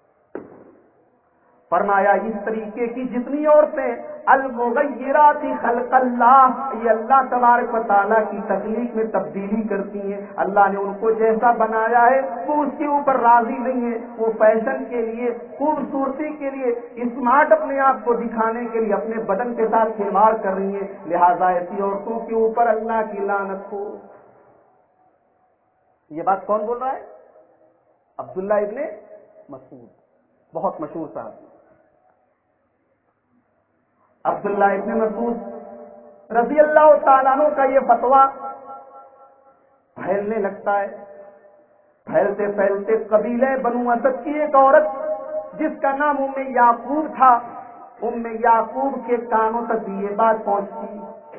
فرمایا اس طریقے کی جتنی عورتیں المغیرات خلق اللہ، یہ اللہ تبارک و تعالیٰ کی تخلیق میں تبدیلی کرتی ہیں، اللہ نے ان کو جیسا بنایا ہے وہ اس کے اوپر راضی نہیں ہے، وہ فیشن کے لیے، خوبصورتی کے لیے، اسمارٹ اپنے آپ کو دکھانے کے لیے اپنے بدن کے ساتھ کھلواڑ کر رہی ہیں، لہذا ایسی عورتوں کے اوپر اللہ کی لعنت ہو۔ یہ بات کون بول رہا ہے؟ عبداللہ ابن مسعود، بہت مشہور صاحب۔ عبداللہ ابن مسعود رضی اللہ تعالیٰ عنہ کا یہ فتویٰ پھیلنے لگتا ہے، پھیلتے پھیلتے قبیلہ بنو اسد کی ایک عورت جس کا نام ام یعقوب تھا، ام یعقوب کے کانوں تک بھی یہ بات پہنچتی،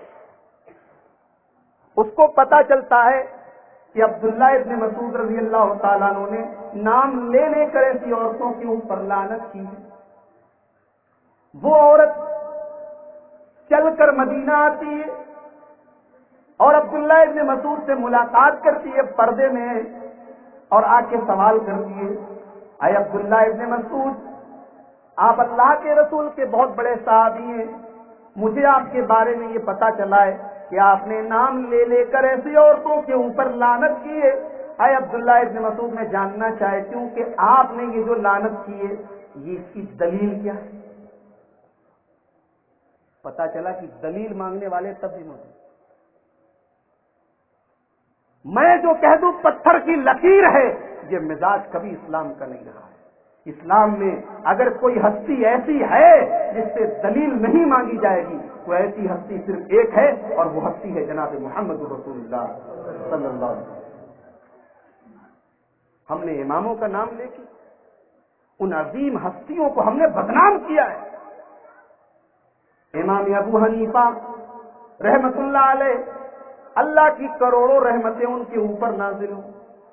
اس کو پتا چلتا ہے کہ عبداللہ ابن مسعود رضی اللہ تعالیٰ عنہ نے نام لے لے کر ایسی عورتوں کے اوپر لعنت کی ہے۔ وہ عورت چل کر مدینہ آتی ہے اور عبداللہ ابن مسعود سے ملاقات کرتی ہے پردے میں، اور آ کے سوال کرتی ہے، اے عبداللہ ابن مسعود، آپ اللہ کے رسول کے بہت بڑے صحابی ہیں، مجھے آپ کے بارے میں یہ پتا چلا ہے کہ آپ نے نام لے لے کر ایسی عورتوں کے اوپر لعنت کی ہے۔ اے عبداللہ ابن مسعود، میں جاننا چاہتی ہوں کہ آپ نے یہ جو لعنت کی ہے یہ اس کی دلیل کیا ہے؟ پتا چلا کہ دلیل مانگنے والے تب بھی موجود۔ میں جو کہہ دوں پتھر کی لکیر ہے، یہ مزاج کبھی اسلام کا نہیں رہا ہے۔ اسلام میں اگر کوئی ہستی ایسی ہے جس سے دلیل نہیں مانگی جائے گی، تو ایسی ہستی صرف ایک ہے، اور وہ ہستی ہے جناب محمد رسول اللہ صلی اللہ علیہ وسلم۔ ہم نے اماموں کا نام لے کے ان عظیم ہستیوں کو ہم نے بدنام کیا ہے۔ امام ابو حنیفہ رحمت اللہ علیہ، اللہ کی کروڑوں رحمتیں ان کے اوپر نازل ہوں۔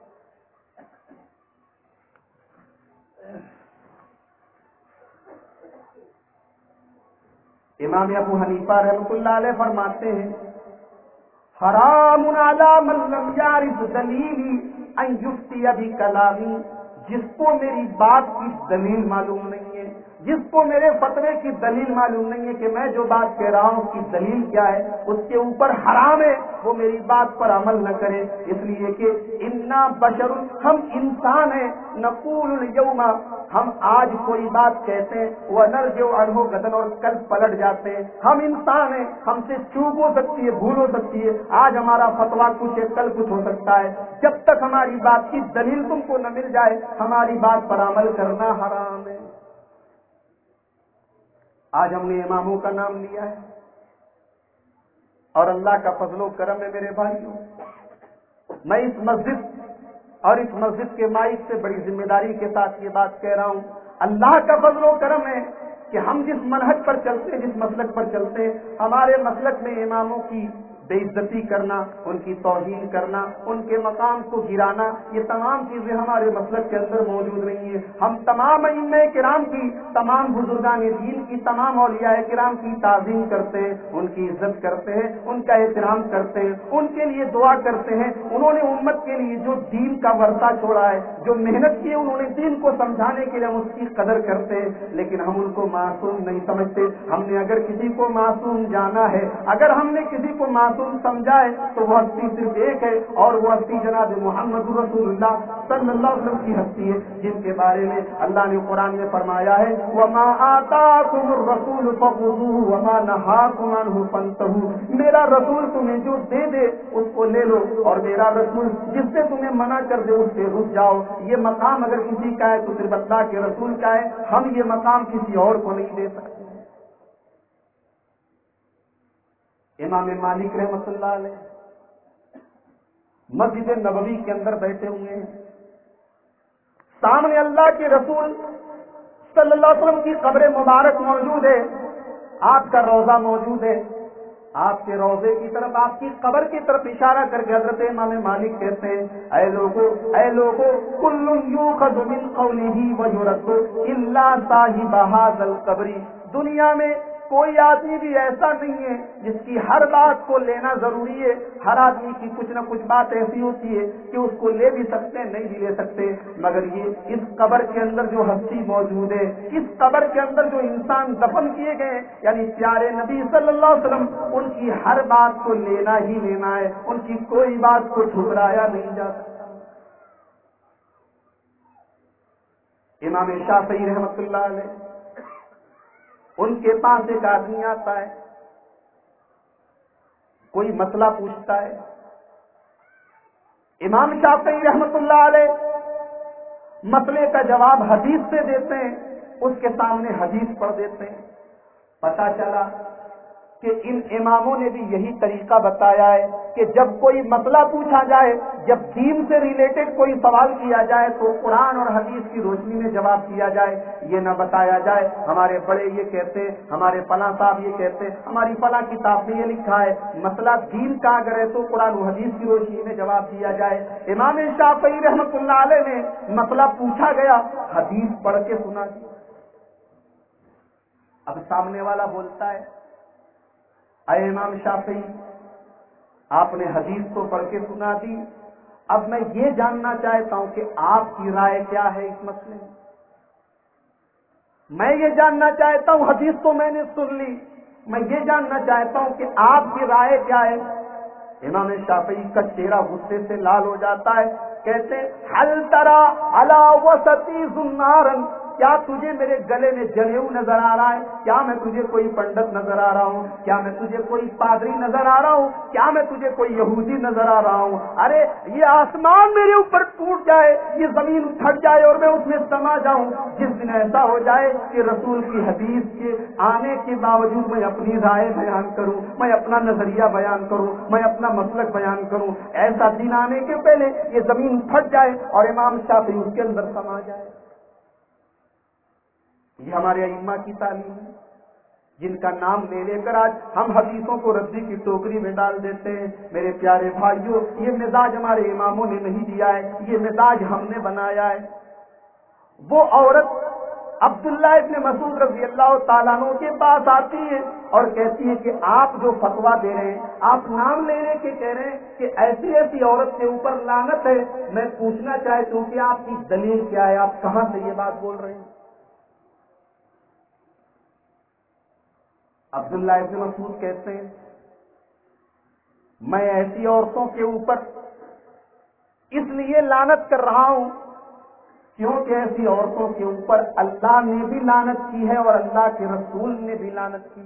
امام ابو حنیفہ رحمت اللہ علیہ فرماتے ہیں، حرام علی من لم یعرف دلیلی ان یفتی بکلامی، جس کو میری بات کی دلیل معلوم نہیں ہے، جس کو میرے فتوے کی دلیل معلوم نہیں ہے کہ میں جو بات کہہ رہا ہوں اس کی دلیل کیا ہے، اس کے اوپر حرام ہے وہ میری بات پر عمل نہ کرے، اس لیے کہ انا بشر، ہم انسان ہیں، نقول الیوم، ہم آج کوئی بات کہتے ہیں، ونرجع عنہ غدا، اور کل پلٹ جاتے ہیں، ہم انسان ہیں، ہم سے چوک ہو سکتی ہے، بھول ہو سکتی ہے، آج ہمارا فتویٰ کچھ ہے، کل کچھ ہو سکتا ہے، جب تک ہماری بات کی دلیل تم کو نہ مل جائے ہماری بات پر عمل کرنا حرام ہے۔ آج ہم نے اماموں کا نام لیا ہے، اور اللہ کا فضل و کرم ہے میرے بھائیوں، میں اس مسجد اور اس مسجد کے مائک سے بڑی ذمہ داری کے ساتھ یہ بات کہہ رہا ہوں، اللہ کا فضل و کرم ہے کہ ہم جس منہج پر چلتے ہیں، جس مسلک پر چلتے ہیں، ہمارے مسلک میں اماموں کی بے عزتی کرنا، ان کی توہین کرنا، ان کے مقام کو گرانا، یہ تمام چیزیں ہمارے مسلک کے اندر موجود نہیں ہیں۔ ہم تمام ائمہ کرام کی، تمام بزرگان دین کی، تمام اولیاء کرام کی تعظیم کرتے ہیں، ان کی عزت کرتے ہیں، ان کا احترام کرتے ہیں، ان کے لیے دعا کرتے ہیں، انہوں نے امت کے لیے جو دین کا ورثہ چھوڑا ہے، جو محنت کی ہے انہوں نے دین کو سمجھانے کے لیے، ہم اس کی قدر کرتے ہیں، لیکن ہم ان کو معصوم نہیں سمجھتے۔ ہم نے اگر کسی کو معصوم جانا ہے، اگر ہم نے کسی کو معصوم سمجھا ہے، تو وہ ہستی صرف ایک ہے، اور وہ ہستی جناب محمد رسول اللہ صلی اللہ علیہ وسلم کی ہستی ہے، جن کے بارے میں اللہ نے قرآن میں فرمایا ہے، وَمَا آتَاكُمُ الرَّسُولُ فَخُذُوهُ وَمَا نَهَاكُمْ عَنْهُ فَانْتَهُوا، میرا رسول تمہیں جو دے دے اس کو لے لو، اور میرا رسول جس سے تمہیں منع کر دے اس سے رک جاؤ۔ یہ مقام اگر کسی کا ہے تو صرف اللہ کے رسول کا ہے، ہم یہ مقام کسی اور کو نہیں دے سکتے۔ امام مالک رحمۃ اللہ علیہ مسجد نبوی کے اندر بیٹھے ہوئے ہیں، سامنے اللہ کے رسول صلی اللہ علیہ وسلم کی قبر مبارک موجود ہے، آپ کا روضہ موجود ہے، آپ کے روضے کی طرف، آپ کی قبر کی طرف اشارہ کر کے حضرت امام مالک کہتے ہیں اے لوگو کل یؤخذ من قوله ویرد الا صاحب هذا القبر، دنیا میں کوئی آدمی بھی ایسا نہیں ہے جس کی ہر بات کو لینا ضروری ہے. ہر آدمی کی کچھ نہ کچھ بات ایسی ہوتی ہے کہ اس کو لے بھی سکتے ہیں، نہیں بھی لے سکتے، مگر یہ اس قبر کے اندر جو ہستی موجود ہے، اس قبر کے اندر جو انسان دفن کیے گئے یعنی پیارے نبی صلی اللہ علیہ وسلم، ان کی ہر بات کو لینا ہی لینا ہے، ان کی کوئی بات کو ٹھکرایا نہیں جا سکتا. امام شافعی رحمۃ اللہ علیہ، ان کے پاس ایک آدمی آتا ہے، کوئی مسئلہ پوچھتا ہے. امام شافعی رحمۃ اللہ علیہ مسئلے کا جواب حدیث سے دیتے ہیں، اس کے سامنے حدیث پڑھ دیتے ہیں. پتہ چلا کہ ان اماموں نے بھی یہی طریقہ بتایا ہے کہ جب کوئی مسئلہ پوچھا جائے، جب دین سے ریلیٹڈ کوئی سوال کیا جائے تو قرآن اور حدیث کی روشنی میں جواب دیا جائے. یہ نہ بتایا جائے ہمارے بڑے یہ کہتے ہیں، ہمارے فلاں صاحب یہ کہتے ہیں، ہماری فلاں کتاب میں یہ لکھا ہے. مسئلہ دین کا اگر ہے تو قرآن و حدیث کی روشنی میں جواب دیا جائے. امام شافعی رحمۃ اللہ علیہ نے مسئلہ پوچھا گیا، حدیث پڑھ کے سنا دی. اب سامنے والا بولتا ہے اے امام شافعی، آپ نے حدیث تو پڑھ کے سنا دی، اب میں یہ جاننا چاہتا ہوں کہ آپ کی رائے کیا ہے اس مسئلے میں. میں یہ جاننا چاہتا ہوں، حدیث تو میں نے سن لی، میں یہ جاننا چاہتا ہوں کہ آپ کی رائے کیا ہے. امام شافعی کا چہرہ غصے سے لال ہو جاتا ہے، کہتے حل ترى على وسطی زنارا، کیا تجھے میرے گلے میں جنیو نظر آ رہا ہے؟ کیا میں تجھے کوئی پنڈت نظر آ رہا ہوں؟ کیا میں تجھے کوئی پادری نظر آ رہا ہوں؟ کیا میں تجھے کوئی یہودی نظر آ رہا ہوں؟ ارے یہ آسمان میرے اوپر ٹوٹ جائے، یہ زمین پھٹ جائے اور میں اس میں سما جاؤں، جس دن ایسا ہو جائے کہ رسول کی حدیث کے آنے کے باوجود میں اپنی رائے بیان کروں، میں اپنا نظریہ بیان کروں، میں اپنا مسلک بیان کروں، ایسا دن آنے کے پہلے یہ زمین پھٹ جائے اور امام شافعی اس کے اندر سما جائے. یہ ہمارے ائمہ کی تعلیم ہے، جن کا نام لے لے کر آج ہم حدیثوں کو ردی کی ٹوکری میں ڈال دیتے ہیں. میرے پیارے بھائیوں، یہ مزاج ہمارے اماموں نے نہیں دیا ہے، یہ مزاج ہم نے بنایا ہے. وہ عورت عبداللہ ابن مسعود رضی اللہ تعالیٰ عنہ کے پاس آتی ہے اور کہتی ہے کہ آپ جو فتویٰ دے رہے ہیں، آپ نام لینے کے کہہ رہے ہیں کہ ایسی ایسی عورت کے اوپر لعنت ہے، میں پوچھنا چاہتی ہوں کہ آپ کی دلیل کیا ہے، آپ کہاں سے یہ بات بول رہے ہیں؟ عبداللہ ابن مسعود کہتے ہیں میں ایسی عورتوں کے اوپر اس لیے لعنت کر رہا ہوں کیونکہ ایسی عورتوں کے اوپر اللہ نے بھی لعنت کی ہے اور اللہ کے رسول نے بھی لعنت کی.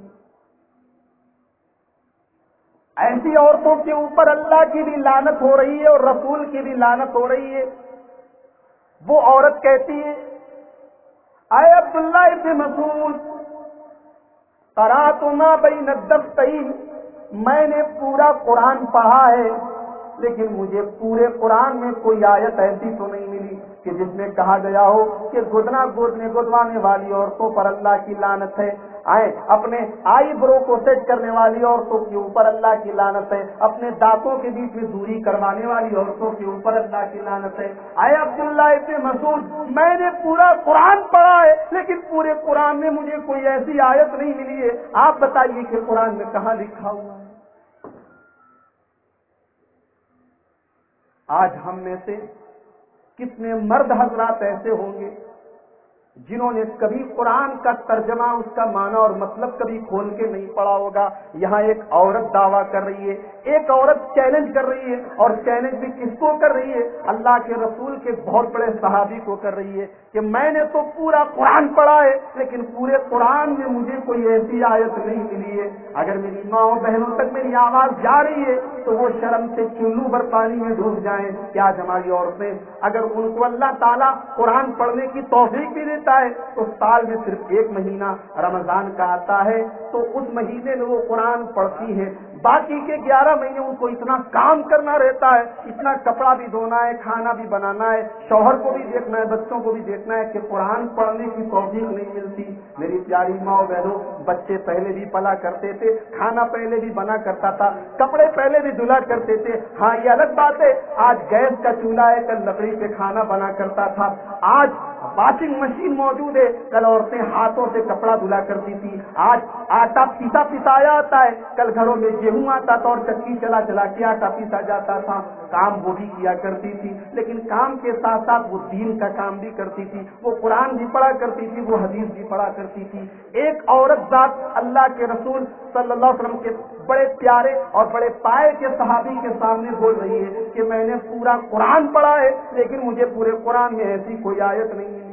ایسی عورتوں کے اوپر اللہ کی بھی لعنت ہو رہی ہے اور رسول کی بھی لعنت ہو رہی ہے. وہ عورت کہتی ہے اے عبداللہ ابن مسعود، قرأت ما بین الدفتین، میں نے پورا قرآن پڑھا ہے لیکن مجھے پورے قرآن میں کوئی آیت ایسی تو نہیں ملی کہ جس میں کہا گیا ہو کہ گدوانے والی عورتوں پر اللہ کی لعنت ہے، اپنے آئی برو کو سیٹ کرنے والی عورتوں کے اوپر اللہ کی لعنت ہے، اپنے دانتوں کے بیچ میں دوری کروانے والی عورتوں کے اوپر اللہ کی لعنت ہے. اے عبداللہ ابن مسعود، میں نے پورا قرآن پڑھا ہے لیکن پورے قرآن میں مجھے کوئی ایسی آیت نہیں ملی ہے، آپ بتائیے کہ قرآن میں کہاں لکھا ہوا ہے؟ آج ہم میں سے کتنے مرد حضرات ایسے ہوں گے جنہوں نے کبھی قرآن کا ترجمہ، اس کا معنی اور مطلب کبھی کھول کے نہیں پڑھا ہوگا. یہاں ایک عورت دعویٰ کر رہی ہے، ایک عورت چیلنج کر رہی ہے، اور چیلنج بھی کس کو کر رہی ہے؟ اللہ کے رسول کے بہت بڑے صحابی کو کر رہی ہے کہ میں نے تو پورا قرآن پڑھا ہے لیکن پورے قرآن میں مجھے کوئی ایسی آیت نہیں ملی ہے. اگر میری ماں اور بہنوں تک میری آواز جا رہی ہے تو وہ شرم سے چلو بھر پانی میں ڈوب جائیں کہ آج ہماری عورتیں، اگر ان کو اللہ تعالیٰ قرآن پڑھنے کی توفیق بھی دیتا ہے تو سال میں صرف ایک مہینہ رمضان کا آتا ہے تو اس مہینے میں وہ قرآن پڑھتی ہے. باقی کے 11 مہینے ان کو اتنا کام کرنا رہتا ہے، اتنا کپڑا بھی دھونا ہے، کھانا بھی بنانا ہے، شوہر کو بھی دیکھنا ہے، بچوں کو بھی دیکھنا ہے کہ قرآن پڑھنے کی توفیق نہیں ملتی۔ میری پیاری ماں بہنوں، بچے پہلے بھی پلا کرتے تھے، کھانا پہلے بھی بنا کرتا تھا، کپڑے پہلے بھی دھلا کرتے تھے۔ ہاں یہ الگ بات ہے، آج گیس کا چولہا ہے، کل لکڑی پہ کھانا بنا کرتا تھا، آج واشنگ مشین موجود ہے، کل عورتیں ہاتھوں سے کپڑا دھلا کرتی تھی، آج آٹا پسایا آتا ہے، کل گھروں میں گیہوں آتا تھا اور چکی چلا چلا کے آٹا پیسا جاتا تھا۔ کام وہ بھی کیا کرتی تھی، لیکن کام کے ساتھ ساتھ وہ دین کا کام بھی کرتی تھی، وہ قرآن بھی پڑھا کرتی تھی، وہ حدیث بھی پڑھا کرتی تھی۔ ایک عورت ذات اللہ کے رسول صلی اللہ علیہ وسلم کے بڑے پیارے اور بڑے پائے کے صحابی کے سامنے بول رہی ہے کہ میں نے پورا قرآن پڑھا ہے، لیکن مجھے پورے قرآن میں ایسی کوئی آیت نہیں ملی۔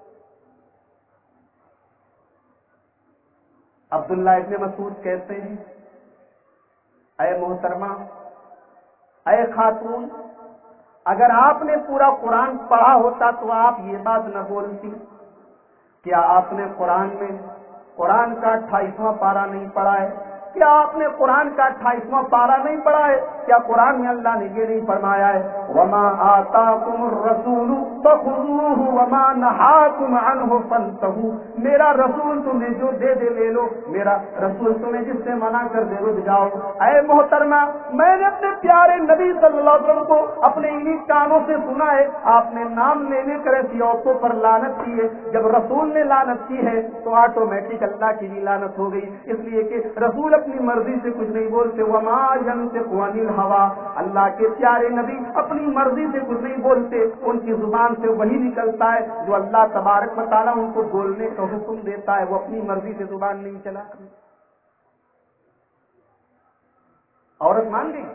عبداللہ ابن مسعود کہتے ہیں، اے محترمہ، اے خاتون، اگر آپ نے پورا قرآن پڑھا ہوتا تو آپ یہ بات نہ بولتی۔ کیا آپ نے قرآن میں قرآن کا 28واں پارہ نہیں پڑھا ہے؟ کیا آپ نے قرآن کا 28واں پارہ نہیں پڑھا ہے؟ کیا قرآن میں اللہ نے یہ نہیں فرمایا ہے وَمَا آتَاكُمُ الرَّسُولُ فَخُذُوهُ وَمَا نَهَاكُمْ عَنْهُ فَانْتَهُوا؟ میرا رسول تمہیں جو دے دے لے لو، میرا رسول تمہیں جس سے منع کر دے رک جاؤ۔ اے محترمہ، میں نے اپنے پیارے نبی صلی اللہ علیہ وسلم کو اپنے انہی کانوں سے سنا ہے، آپ نے نام لینے کر ایسی عورتوں پر لعنت کی ہے۔ جب رسول نے لعنت کی ہے تو آٹومیٹک اللہ کی بھی لعنت ہو گئی، اس لیے کہ رسول اپنی مرضی سے کچھ نہیں بولتے۔ وما ينطق عن الهوى، اللہ کے پیارے نبی اپنی مرضی سے کچھ نہیں بولتے، ان کی زبان سے وہی نکلتا ہے جو اللہ تبارک و تعالیٰ ان کو بولنے کا حکم دیتا ہے، وہ اپنی مرضی سے زبان نہیں چلاتے۔ عورت مان گئی۔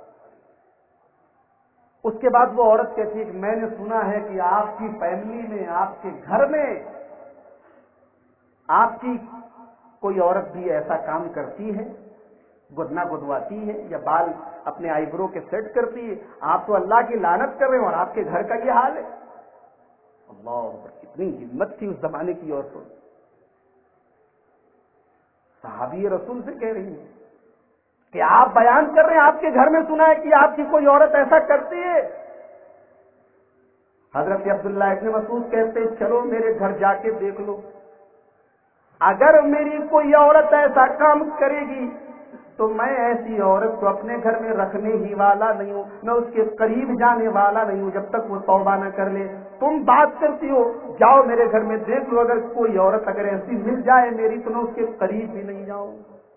اس کے بعد وہ عورت کہتی ہے کہ میں نے سنا ہے کہ آپ کی فیملی میں، آپ کے گھر میں آپ کی کوئی عورت بھی ایسا کام کرتی ہے، گدنا گدواتی ہے یا بال اپنے آئی برو کے سیٹ کرتی ہے، آپ تو اللہ کی لعنت کر رہے ہیں اور آپ کے گھر کا یہ حال ہے۔ اللہ اکبر، کتنی ہمت تھی اس زمانے کی عورتوں۔ صحابی رسول سے کہہ رہی ہیں کہ آپ بیان کر رہے ہیں، آپ کے گھر میں سنا ہے کہ آپ کی کوئی عورت ایسا کرتی ہے۔ حضرت عبداللہ ابن مسعود کہتے ہیں چلو میرے گھر جا کے دیکھ لو، اگر میری کوئی عورت ایسا کام کرے گی تو میں ایسی عورت کو اپنے گھر میں رکھنے ہی والا نہیں ہوں، میں اس کے قریب جانے والا نہیں ہوں جب تک وہ توبہ نہ کر لے۔ تم بات کرتی ہو، جاؤ میرے گھر میں دیکھ لو، اگر کوئی عورت اگر ایسی مل جائے میری تو میں اس کے قریب بھی نہیں جاؤں۔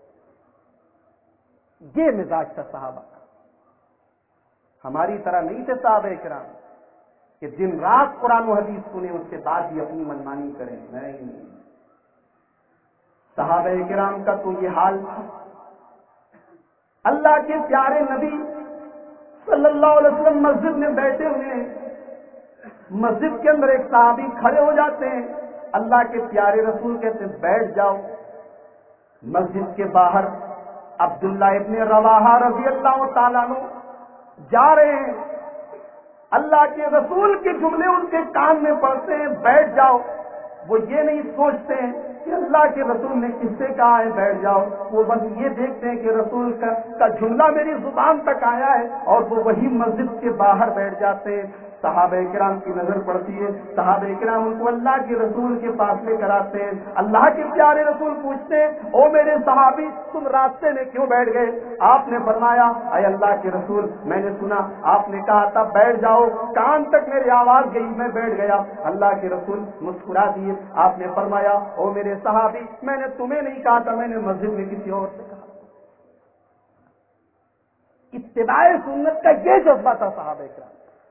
یہ مزاج تھا صحابہ کا، ہماری طرح نہیں تھے صحابہ کرام کہ دن رات قرآن و حدیث سنیں اس کے بعد بھی اپنی منمانی کریں، نہیں۔ صحابہ کرام کا تو یہ حال تھا۔ اللہ کے پیارے نبی صلی اللہ علیہ وسلم مسجد میں بیٹھے ہوئے ہیں، مسجد کے اندر ایک صحابی کھڑے ہو جاتے ہیں، اللہ کے پیارے رسول کہتے ہیں بیٹھ جاؤ۔ مسجد کے باہر عبداللہ ابن رواحہ رضی اللہ تعالیٰ عنہ جا رہے ہیں، اللہ کے رسول کے جملے ان کے کان میں پڑتے ہیں بیٹھ جاؤ۔ وہ یہ نہیں سوچتے ہیں کہ اللہ کے رسول نے کس سے کہا ہے بیٹھ جاؤ، وہ بس یہ دیکھتے ہیں کہ رسول کا جملہ میری زبان تک آیا ہے اور وہ وہی مسجد کے باہر بیٹھ جاتے ہیں۔ صحابہ کرام کی نظر پڑتی ہے، صحابہ کرام ان کو اللہ کے رسول کے پاس لے کر آتے ہیں۔ اللہ کے پیارے رسول پوچھتے ہیں او میرے صحابی تم راستے میں کیوں بیٹھ گئے؟ آپ نے فرمایا اے اللہ کے رسول میں نے سنا آپ نے کہا تھا بیٹھ جاؤ، کان تک میری آواز گئی میں بیٹھ گیا۔ اللہ کے رسول مسکرا دیے، آپ نے فرمایا او میرے صحابی میں نے تمہیں نہیں کہا تھا، میں نے مسجد میں کسی اور سے کہا۔ اتباع سنت کا یہ جذبہ تھا صحابہ کرام۔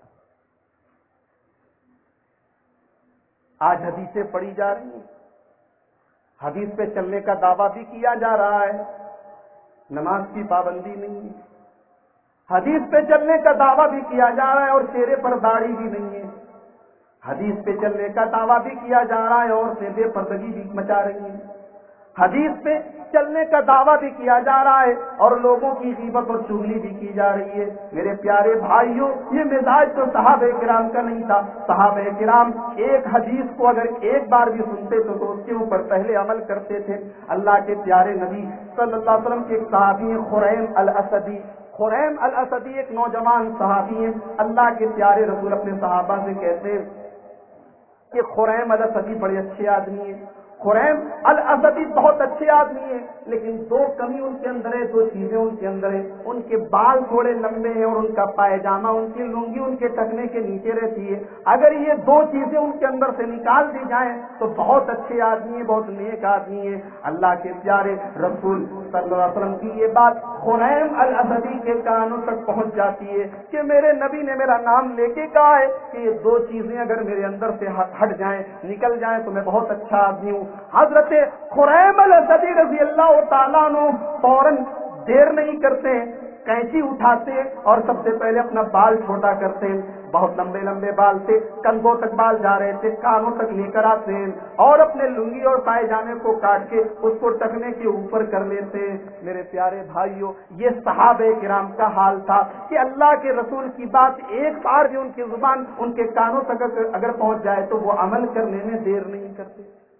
آج حدیثیں پڑھی جا رہی ہیں، حدیث پہ چلنے کا دعویٰ بھی کیا جا رہا ہے، نماز کی پابندی نہیں ہے، حدیث پہ چلنے کا دعویٰ بھی کیا جا رہا ہے اور چہرے پر داڑھی بھی نہیں ہے، حدیث پہ چلنے کا دعویٰ بھی کیا جا رہا ہے اور بے پردگی بھی مچا رہی ہیں، حدیث پہ چلنے کا دعویٰ بھی کیا جا رہا ہے اور لوگوں کی غیبت اور چغلی بھی کی جا رہی ہے۔ میرے پیارے بھائیوں، یہ مزاج تو صحابہ کرام کا نہیں تھا۔ صحابہ کرام ایک حدیث کو اگر ایک بار بھی سنتے تو اس کے اوپر پہلے عمل کرتے تھے۔ اللہ کے پیارے نبی صلی اللہ علیہ وسلم کے ایک صحابی ہیں خریم الاسدی۔ خریم الاسدی ایک نوجوان صحابی ہیں۔ اللہ کے پیارے رسول اپنے صحابہ سے کہتے ہیں کہ خریم الاسدی بڑے اچھے آدمی ہیں، خریم الاسدی بہت اچھے آدمی ہیں، لیکن دو کمی ان کے اندر ہے، دو چیزیں ان کے اندر ہیں۔ ان کے بال تھوڑے لمبے ہیں اور ان کا پائجامہ، ان کی لنگی ان کے ٹکنے کے نیچے رہتی ہے۔ اگر یہ دو چیزیں ان کے اندر سے نکال دی جائیں تو بہت اچھے آدمی ہیں، بہت نیک آدمی ہیں۔ اللہ کے پیارے رسول صلی اللہ علیہ وسلم کی یہ بات خریم الاسدی کے کانوں تک پہنچ جاتی ہے کہ میرے نبی نے میرا نام لے کے کہا ہے کہ یہ دو چیزیں اگر میرے اندر سے ہٹ جائیں، نکل جائیں تو میں بہت اچھا آدمی ہوں۔ حضرت خریم الاسدی رضی اللہ تعالیٰ عنہ فوراً دیر نہیں کرتے، کینچی اٹھاتے اور سب سے پہلے اپنا بال چھوٹا کرتے ہیں۔ بہت لمبے لمبے بال تھے، کندھوں تک بال جا رہے تھے، کانوں تک لے کر آتے ہیں اور اپنے لنگی اور پائجامے کو کاٹ کے اس کو ٹکنے کے اوپر کر لیتے ہیں۔ میرے پیارے بھائیوں، یہ صحابہ کرام کا حال تھا کہ اللہ کے رسول کی بات ایک بار بھی ان کی زبان ان کے کانوں تک اگر پہنچ جائے تو وہ عمل کرنے میں دیر نہیں کرتے۔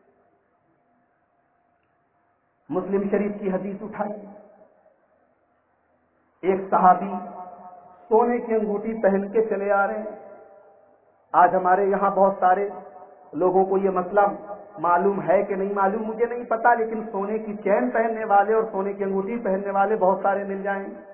مسلم شریف کی حدیث اٹھائی، ایک صحابی سونے کی انگوٹھی پہن کے چلے آ رہے ہیں۔ آج ہمارے یہاں بہت سارے لوگوں کو یہ مسئلہ معلوم ہے کہ نہیں معلوم مجھے نہیں پتا، لیکن سونے کی چین پہننے والے اور سونے کی انگوٹھی پہننے والے بہت سارے مل جائیں گے۔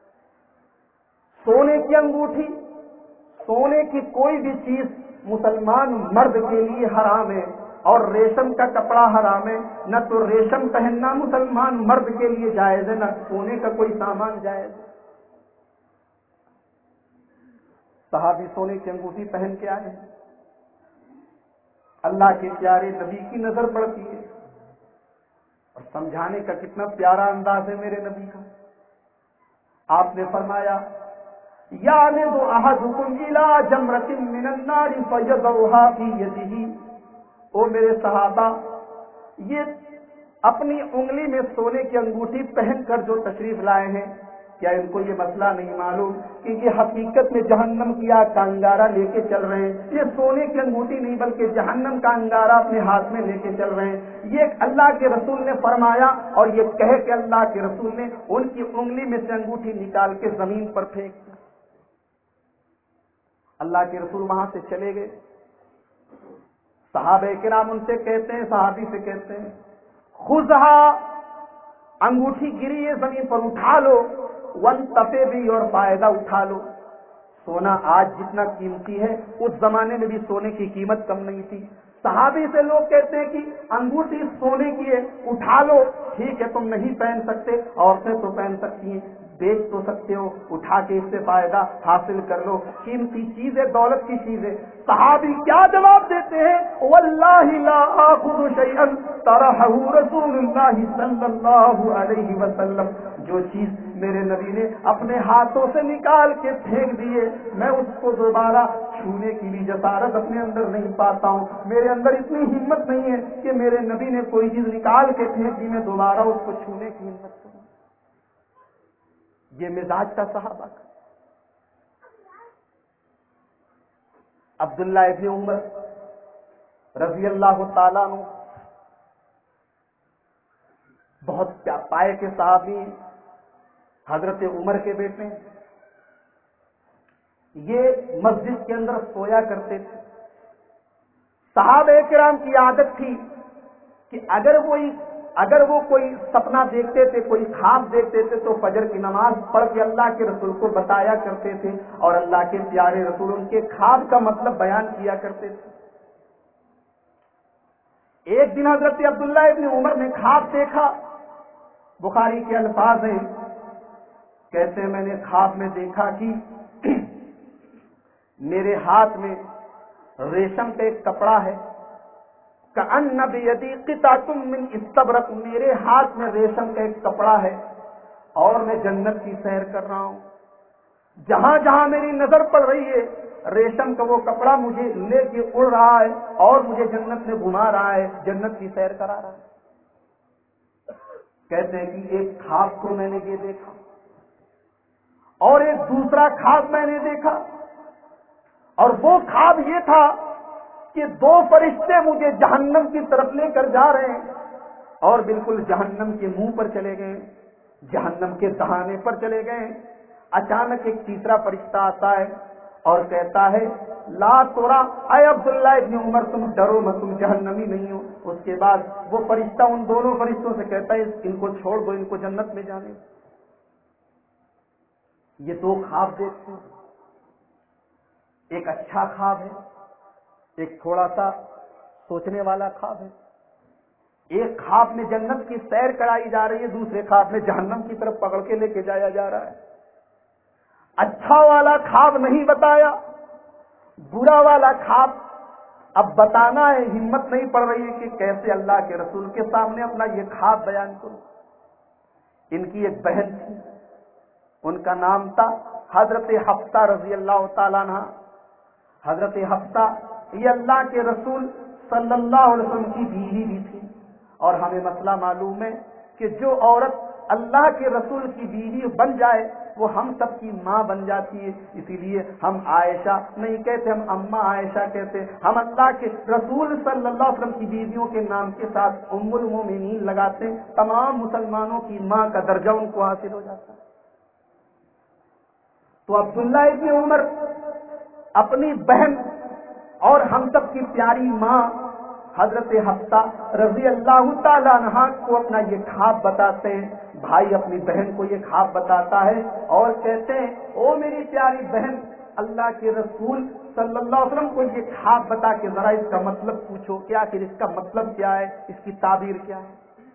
سونے کی انگوٹھی، سونے کی کوئی بھی چیز مسلمان مرد کے لیے حرام ہے اور ریشم کا کپڑا حرام ہے۔ نہ تو ریشم پہننا مسلمان مرد کے لیے جائز ہے، نہ سونے کا کوئی سامان جائز ہے۔ صحابی سونے کی انگوٹھی پہن کے آئے، اللہ کے پیارے نبی کی نظر پڑتی ہے اور سمجھانے کا کتنا پیارا انداز ہے میرے نبی کا۔ آپ نے فرمایا یعمد احدکم الی جمرۃ من النار فیضعها فی یدہ، او میرے صحابہ، یہ اپنی انگلی میں سونے کی انگوٹھی پہن کر جو تشریف لائے ہیں، کیا ان کو یہ مسئلہ نہیں معلوم کہ یہ حقیقت میں جہنم کی آگ کا انگارہ لے کے چل رہے ہیں؟ یہ سونے کی انگوٹھی نہیں بلکہ جہنم کا انگارہ اپنے ہاتھ میں لے کے چل رہے ہیں۔ یہ اللہ کے رسول نے فرمایا اور یہ کہہ کے اللہ کے رسول نے ان کی انگلی میں سے انگوٹھی نکال کے زمین پر پھینک دی۔ اللہ کے رسول وہاں سے چلے گئے۔ صحابہ کرام ان سے کہتے ہیں، صحابی سے کہتے ہیں خذھا، انگوٹھی گری ہے زمین پر، اٹھا لو، وانتفع بھی، اور فائدہ اٹھا لو۔ سونا آج جتنا قیمتی ہے اس زمانے میں بھی سونے کی قیمت کم نہیں تھی۔ صحابی سے لوگ کہتے ہیں کہ انگوٹھی سونے کی ہے، اٹھا لو۔ ٹھیک ہے، تم نہیں پہن سکتے، عورتیں تو پہن سکتی ہیں، بیچ تو سکتے ہو، اٹھا کے اس سے فائدہ حاصل کر لو، قیمتی چیز ہے، دولت کی چیز ہے۔ صحابی کیا جواب دیتے ہیں؟ واللہ لا آخذ شیئا طرحہ رسول اللہ صلی اللہ علیہ وسلم، جو چیز میرے نبی نے اپنے ہاتھوں سے نکال کے پھینک دیے، میں اس کو دوبارہ چھونے کی بھی جسارت اپنے اندر نہیں پاتا ہوں۔ میرے اندر اتنی ہمت نہیں ہے کہ میرے نبی نے کوئی چیز نکال کے پھینک دی، میں دوبارہ اس کو چھونے کی ہمت کروں۔ یہ مزاج کا صحابہ کا۔ عبداللہ ابن عمر رضی اللہ تعالیٰ عنہ بہت پائے کے صحابی ہیں، حضرت عمر کے بیٹے، یہ مسجد کے اندر سویا کرتے تھے۔ صحابہ کرام کی عادت تھی کہ اگر وہ کوئی سپنا دیکھتے تھے، کوئی خواب دیکھتے تھے تو فجر کی نماز پڑھ کے اللہ کے رسول کو بتایا کرتے تھے اور اللہ کے پیارے رسول ان کے خواب کا مطلب بیان کیا کرتے تھے۔ ایک دن حضرت عبداللہ ابن عمر نے خواب دیکھا، بخاری کے الفاظ ہیں، کہتے ہیں میں نے خواب میں دیکھا کہ میرے ہاتھ میں ریشم کا ایک کپڑا ہے، کأن بیدی قطعۃ من استبرق، میرے ہاتھ میں ریشم کا ایک کپڑا ہے اور میں جنت کی سیر کر رہا ہوں۔ جہاں جہاں میری نظر پڑ رہی ہے ریشم کا وہ کپڑا مجھے لے کے اڑ رہا ہے اور مجھے جنت میں گھما رہا ہے، جنت کی سیر کرا رہا ہے۔ کہتے ہیں کہ ایک خواب کو میں نے یہ دیکھا اور ایک دوسرا خواب میں نے دیکھا، اور وہ خواب یہ تھا کہ دو فرشتے مجھے جہنم کی طرف لے کر جا رہے ہیں اور بالکل جہنم کے منہ پر چلے گئے، جہنم کے دہانے پر چلے گئے۔ اچانک ایک تیسرا فرشتہ آتا ہے اور کہتا ہے لا تورا، اے عبداللہ ابن عمر تم ڈرو مت، تم جہنمی نہیں ہو۔ اس کے بعد وہ فرشتہ ان دونوں فرشتوں سے کہتا ہے ان کو چھوڑ دو، ان کو جنت میں جانے۔ یہ دو خواب دیکھتے ہیں، ایک اچھا خواب ہے، ایک تھوڑا سا سوچنے والا خواب ہے۔ ایک خواب میں جنت کی سیر کرائی جا رہی ہے، دوسرے خواب میں جہنم کی طرف پکڑ کے لے کے جایا جا رہا ہے۔ اچھا والا خواب نہیں بتایا، برا والا خواب اب بتانا ہے، ہمت نہیں پڑ رہی ہے کہ کیسے اللہ کے رسول کے سامنے اپنا یہ خواب بیان کروں۔ ان کی ایک بہن تھی، ان کا نام تھا حضرت حفصہ رضی اللہ تعالیٰ عنہ۔ حضرت حفصہ یہ اللہ کے رسول صلی اللہ علیہ وسلم کی بیوی بھی تھی، اور ہمیں مسئلہ معلوم ہے کہ جو عورت اللہ کے رسول کی بیوی بن جائے وہ ہم سب کی ماں بن جاتی ہے۔ اسی لیے ہم عائشہ نہیں کہتے، ہم اماں عائشہ کہتے، ہم اللہ کے رسول صلی اللہ علیہ وسلم کی بیویوں کے نام کے ساتھ ام المومنین لگاتے ہیں۔ تمام مسلمانوں کی ماں کا درجہ ان کو حاصل ہو جاتا ہے۔ تو عبداللہ ابن عمر اپنی بہن اور ہم سب کی پیاری ماں حضرت حفصہ رضی اللہ تعالیٰ عنہ کو اپنا یہ خواب بتاتے ہیں۔ بھائی اپنی بہن کو یہ خواب بتاتا ہے اور کہتے ہیں او میری پیاری بہن، اللہ کے رسول صلی اللہ علیہ وسلم کو یہ خواب بتا کے ذرا اس کا مطلب پوچھو، کہ آخر اس کا مطلب کیا ہے، اس کی تعبیر کیا ہے۔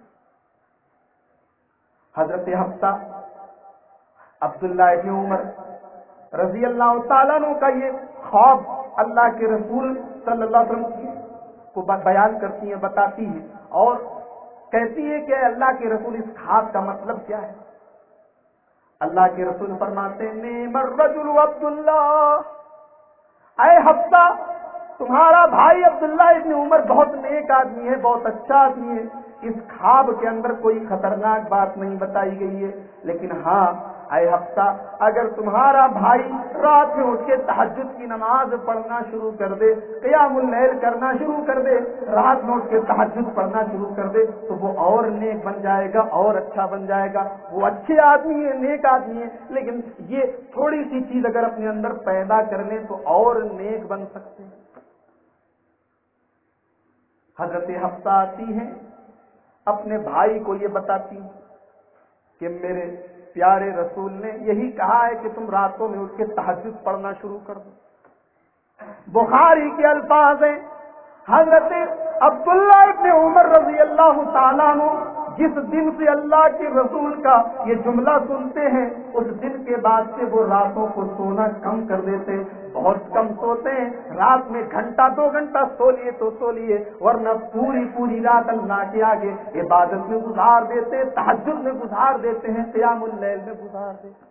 حضرت حفصہ عبداللہ ابن عمر رضی اللہ تعالیٰ عنہ کا یہ خواب اللہ کے رسول صلی اللہ علیہ وسلم کو بیان کرتی ہیں، بتاتی ہیں اور کہتی ہے کہ اللہ کے رسول اس خواب کا مطلب کیا ہے۔ اللہ کے رسول فرماتے ہیں نعم الرجل عبداللہ، اے حفصہ تمہارا بھائی عبداللہ ابن عمر بہت نیک آدمی ہے، بہت اچھا آدمی ہے۔ اس خواب کے اندر کوئی خطرناک بات نہیں بتائی گئی ہے، لیکن ہاں اے حفصہ اگر تمہارا بھائی رات میں اٹھ کے تہجد کی نماز پڑھنا شروع کر دے، قیام اللیل کرنا شروع کر دے، رات میں اٹھ کے تہجد پڑھنا شروع کر دے تو وہ اور نیک بن جائے گا اور اچھا بن جائے گا۔ وہ اچھے آدمی ہے، نیک آدمی ہے، لیکن یہ تھوڑی سی چیز اگر اپنے اندر پیدا کر لیں تو اور نیک بن سکتے ہیں۔ حضرت حفصہ آتی ہیں اپنے بھائی کو یہ بتاتی کہ میرے پیارے رسول نے یہی کہا ہے کہ تم راتوں میں اٹھ کے تہجد پڑھنا شروع کر دو۔ بخاری کے الفاظ ہیں حضرت عبداللہ ابن عمر رضی اللہ تعالیٰ عنہ جس دن سے اللہ کے رسول کا یہ جملہ سنتے ہیں اس دن کے بعد سے وہ راتوں کو سونا کم کر دیتے ہیں، بہت کم سوتے ہیں، رات میں گھنٹہ 2 گھنٹہ سو لیے تو سو لیے، ورنہ پوری رات اللہ کے آگے عبادت میں گزار دیتے ہیں، تہجد میں گزار دیتے ہیں، قیام اللیل میں گزار دیتے ہیں۔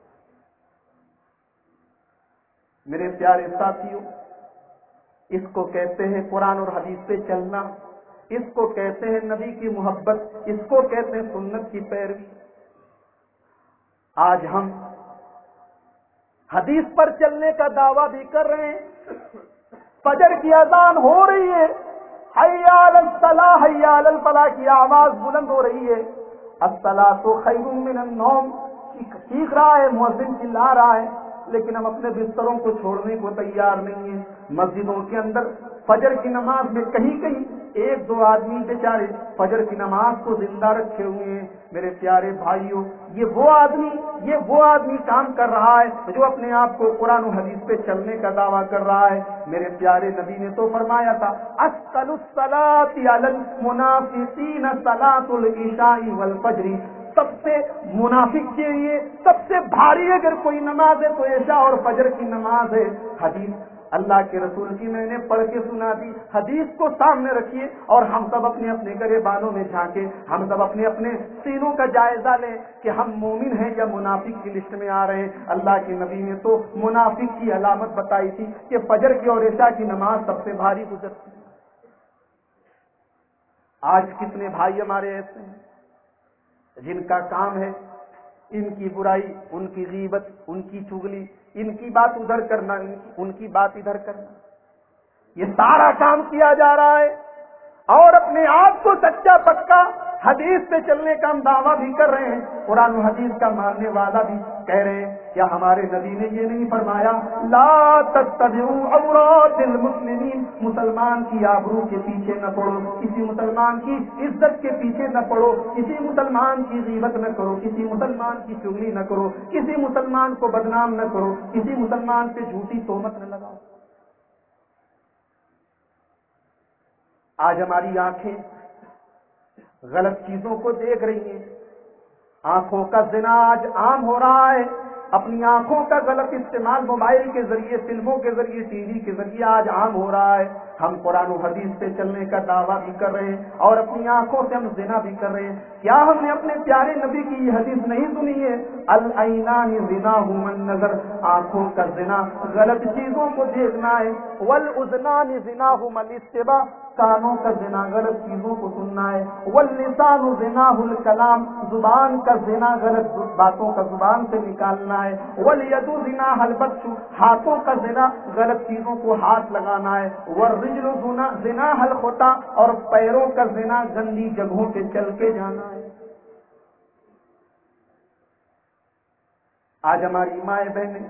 میرے پیارے ساتھیوں، اس کو کہتے ہیں قرآن اور حدیث پہ چلنا، اس کو کہتے ہیں نبی کی محبت، اس کو کہتے ہیں سنت کی پیروی۔ آج ہم حدیث پر چلنے کا دعویٰ بھی کر رہے ہیں، فجر کی اذان ہو رہی ہے، حی علی الصلاۃ حی علی الفلاح کی آواز بلند ہو رہی ہے، الصلاۃ خیر من النوم چیخ رہا ہے، مؤذن چلا رہا ہے، لیکن ہم اپنے بستروں کو چھوڑنے کو تیار نہیں ہیں۔ مسجدوں کے اندر فجر کی نماز میں کہیں 1-2 آدمی بیچارے فجر کی نماز کو زندہ رکھے ہوئے ہیں۔ میرے پیارے بھائیوں، یہ وہ آدمی کام کر رہا ہے جو اپنے آپ کو قرآن و حدیث پہ چلنے کا دعویٰ کر رہا ہے۔ میرے پیارے نبی نے تو فرمایا تھا اثقل الصلاۃ علی المنافقین صلاۃ العشاء والفجر، سب سے منافق کے لیے سب سے بھاری اگر کوئی نماز ہے تو عشاء اور فجر کی نماز ہے۔ حدیث اللہ کے رسول کی میں نے پڑھ کے سنا دی، حدیث کو سامنے رکھیے اور ہم سب اپنے اپنے گریبانوں میں جھانکے، ہم سب اپنے اپنے سینوں کا جائزہ لیں کہ ہم مومن ہیں یا منافق کی لسٹ میں آ رہے ہیں۔ اللہ کے نبی نے تو منافق کی علامت بتائی تھی کہ فجر کی اور عشاء کی نماز سب سے بھاری گزرتی ہے۔ آج کتنے بھائی ہمارے ایسے ہیں جن کا کام ہے ان کی برائی، ان کی غیبت، ان کی چغلی، ان کی بات ادھر کرنا، ان کی بات ادھر کرنا، یہ سارا کام کیا جا رہا ہے، اور اپنے آپ کو سچا پکا حدیث پہ چلنے کا ہم دعویٰ بھی کر رہے ہیں، قرآن و حدیث کا ماننے والا بھی کہہ رہے ہیں۔ کیا ہمارے نبی نے یہ نہیں فرمایا لا تتبعوا عورات المسلمین، مسلمان کی آبرو کے پیچھے نہ پڑو، کسی مسلمان کی عزت کے پیچھے نہ پڑو، کسی مسلمان کی غیبت نہ کرو، کسی مسلمان کی چغلی نہ کرو، کسی مسلمان کو بدنام نہ کرو، کسی مسلمان پہ جھوٹی تہمت نہ لگاؤ۔ آج ہماری آنکھیں غلط چیزوں کو دیکھ رہی ہیں، آنکھوں کا زنا آج عام ہو رہا ہے، اپنی آنکھوں کا غلط استعمال موبائل کے ذریعے، فلموں کے ذریعے، ٹی وی کے ذریعے آج عام ہو رہا ہے۔ ہم قرآن و حدیث پہ چلنے کا دعویٰ بھی کر رہے ہیں اور اپنی آنکھوں سے ہم زنا بھی کر رہے ہیں۔ کیا ہم نے اپنے پیارے نبی کی یہ حدیث نہیں سنی ہے؟ العینان زناہما النظر، آنکھوں کا زنا غلط چیزوں کو دیکھنا ہے، والاذنان زناہما الاستماع، کانوں کا زنا غلط چیزوں کو سننا ہے، واللسان زناہ الکلام، زبان کا زنا غلط باتوں کا زبان سے نکالنا ہے، والید زناہ البطش، ہاتھوں کا زنا غلط چیزوں کو ہاتھ لگانا ہے، والرجل زناہ الخطا، اور پیروں کا زنا گندی جگہوں پہ چل کے جانا ہے۔ آج ہماری مائیں بہنیں